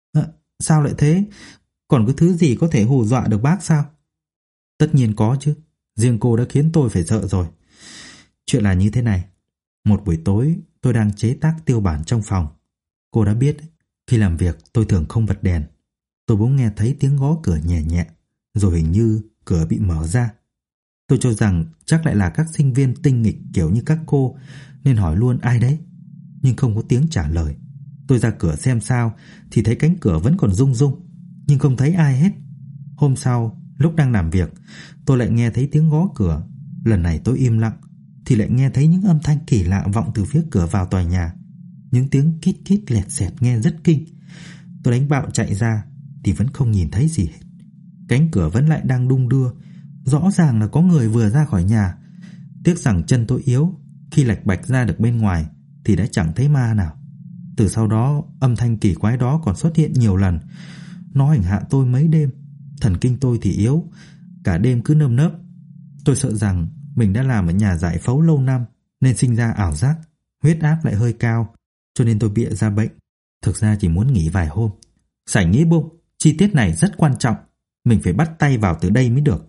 Sao lại thế? Còn có thứ gì có thể hù dọa được bác sao? Tất nhiên có chứ. Riêng cô đã khiến tôi phải sợ rồi. Chuyện là như thế này. Một buổi tối tôi đang chế tác tiêu bản trong phòng. Cô đã biết, khi làm việc tôi thường không bật đèn. Tôi bỗng nghe thấy tiếng gõ cửa nhẹ nhẹ, rồi hình như cửa bị mở ra. Tôi cho rằng chắc lại là các sinh viên tinh nghịch kiểu như các cô, nên hỏi luôn ai đấy. Nhưng không có tiếng trả lời. Tôi ra cửa xem sao thì thấy cánh cửa vẫn còn rung rung, nhưng không thấy ai hết. Hôm sau, lúc đang làm việc, tôi lại nghe thấy tiếng gõ cửa. Lần này tôi im lặng thì lại nghe thấy những âm thanh kỳ lạ vọng từ phía cửa vào tòa nhà. Những tiếng kít kít lẹt xẹt nghe rất kinh. Tôi đánh bạo chạy ra thì vẫn không nhìn thấy gì hết. Cánh cửa vẫn lại đang đung đưa. Rõ ràng là có người vừa ra khỏi nhà. Tiếc rằng chân tôi yếu, khi lạch bạch ra được bên ngoài thì đã chẳng thấy ma nào. Từ sau đó, âm thanh kỳ quái đó còn xuất hiện nhiều lần. Nó hành hạ tôi mấy đêm. Thần kinh tôi thì yếu, cả đêm cứ nơm nớp. Tôi sợ rằng mình đã làm ở nhà giải phẫu lâu năm nên sinh ra ảo giác. Huyết áp lại hơi cao, cho nên tôi bịa ra bệnh. Thực ra chỉ muốn nghỉ vài hôm. Sảnh nghĩ bụng, chi tiết này rất quan trọng. Mình phải bắt tay vào từ đây mới được.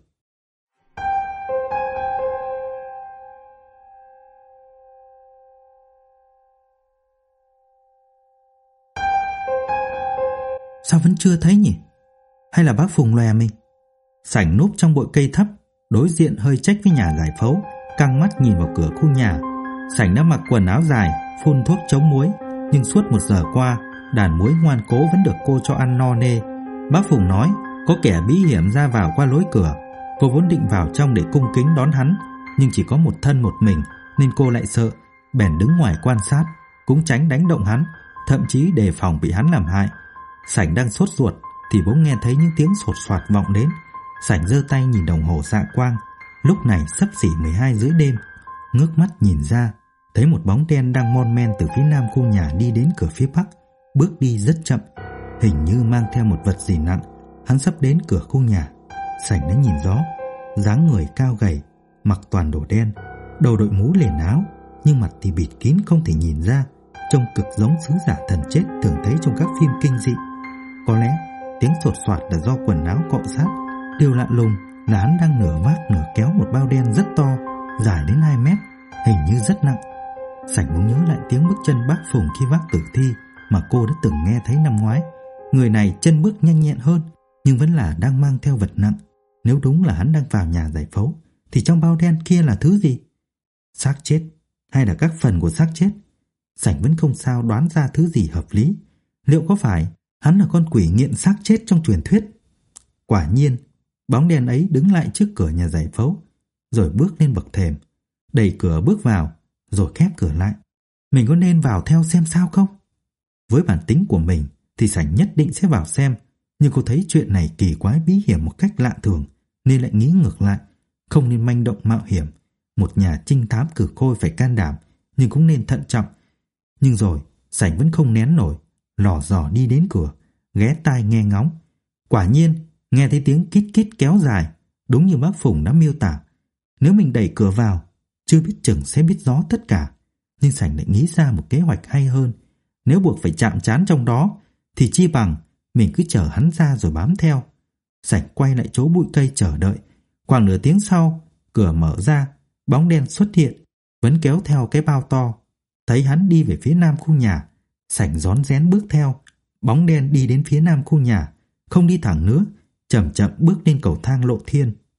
Sao vẫn chưa thấy nhỉ? Hay là bác Phùng lòe mình? Sảnh núp trong bụi cây thấp, đối diện hơi chếch với nhà giải phẫu, căng mắt nhìn vào cửa khu nhà. Sảnh đã mặc quần áo dài, phun thuốc chống muối, nhưng suốt 1 giờ qua, đàn muối ngoan cố vẫn được cô cho ăn no nê. Bác Phùng nói có kẻ bí hiểm ra vào qua lối cửa. Cô vốn định vào trong để cung kính đón hắn, nhưng chỉ có một thân một mình nên cô lại sợ, bèn đứng ngoài quan sát, cũng tránh đánh động hắn, thậm chí đề phòng bị hắn làm hại. Sảnh đang sốt ruột thì bỗng nghe thấy những tiếng sột soạt vọng đến. Sảnh giơ tay nhìn đồng hồ xạ quang, lúc này xấp xỉ 12 rưỡi đêm. Ngước mắt nhìn ra, thấy một bóng đen đang mon men từ phía nam khu nhà đi đến cửa phía bắc, bước đi rất chậm, hình như mang theo một vật gì nặng. Hắn sắp đến cửa khu nhà. Sảnh đã nhìn rõ, dáng người cao gầy, mặc toàn đồ đen, đầu đội mũ liền áo, nhưng mặt thì bịt kín không thể nhìn ra, trông cực giống sứ giả thần chết thường thấy trong các phim kinh dị. Có lẽ tiếng sột soạt là do quần áo cọ sát. Điều lạ lùng là hắn đang nửa vác nửa kéo một bao đen rất to, dài đến 2 mét, hình như rất nặng. Sảnh muốn nhớ lại tiếng bước chân bác Phùng khi vác tử thi mà cô đã từng nghe thấy năm ngoái. Người này chân bước nhanh nhẹn hơn, nhưng vẫn là đang mang theo vật nặng. Nếu đúng là hắn đang vào nhà giải phẫu, thì trong bao đen kia là thứ gì? Xác chết hay là các phần của xác chết? Sảnh vẫn không sao đoán ra thứ gì hợp lý. Liệu có phải hắn là con quỷ nghiện xác chết trong truyền thuyết? Quả nhiên, bóng đen ấy đứng lại trước cửa nhà giải phẫu, rồi bước lên bậc thềm, đẩy cửa bước vào, rồi khép cửa lại. Mình có nên vào theo xem sao không? Với bản tính của mình thì Sảnh nhất định sẽ vào xem, nhưng cô thấy chuyện này kỳ quái bí hiểm một cách lạ thường, nên lại nghĩ ngược lại, không nên manh động mạo hiểm. Một nhà trinh thám cử khôi phải can đảm, nhưng cũng nên thận trọng. Nhưng rồi Sảnh vẫn không nén nổi, lò dò đi đến cửa, ghé tai nghe ngóng. Quả nhiên nghe thấy tiếng kít kít kéo dài, đúng như bác Phùng đã miêu tả. Nếu mình đẩy cửa vào, chưa biết chừng sẽ biết rõ tất cả. Nhưng Sảnh lại nghĩ ra một kế hoạch hay hơn. Nếu buộc phải chạm trán trong đó, thì chi bằng mình cứ chờ hắn ra rồi bám theo. Sảnh quay lại chỗ bụi cây chờ đợi. Khoảng nửa tiếng sau, cửa mở ra, bóng đen xuất hiện, vẫn kéo theo cái bao to. Thấy hắn đi về phía nam khu nhà, Sảnh rón rén bước theo. Bóng đen đi đến phía nam khu nhà, không đi thẳng nữa, chậm chậm bước lên cầu thang lộ thiên.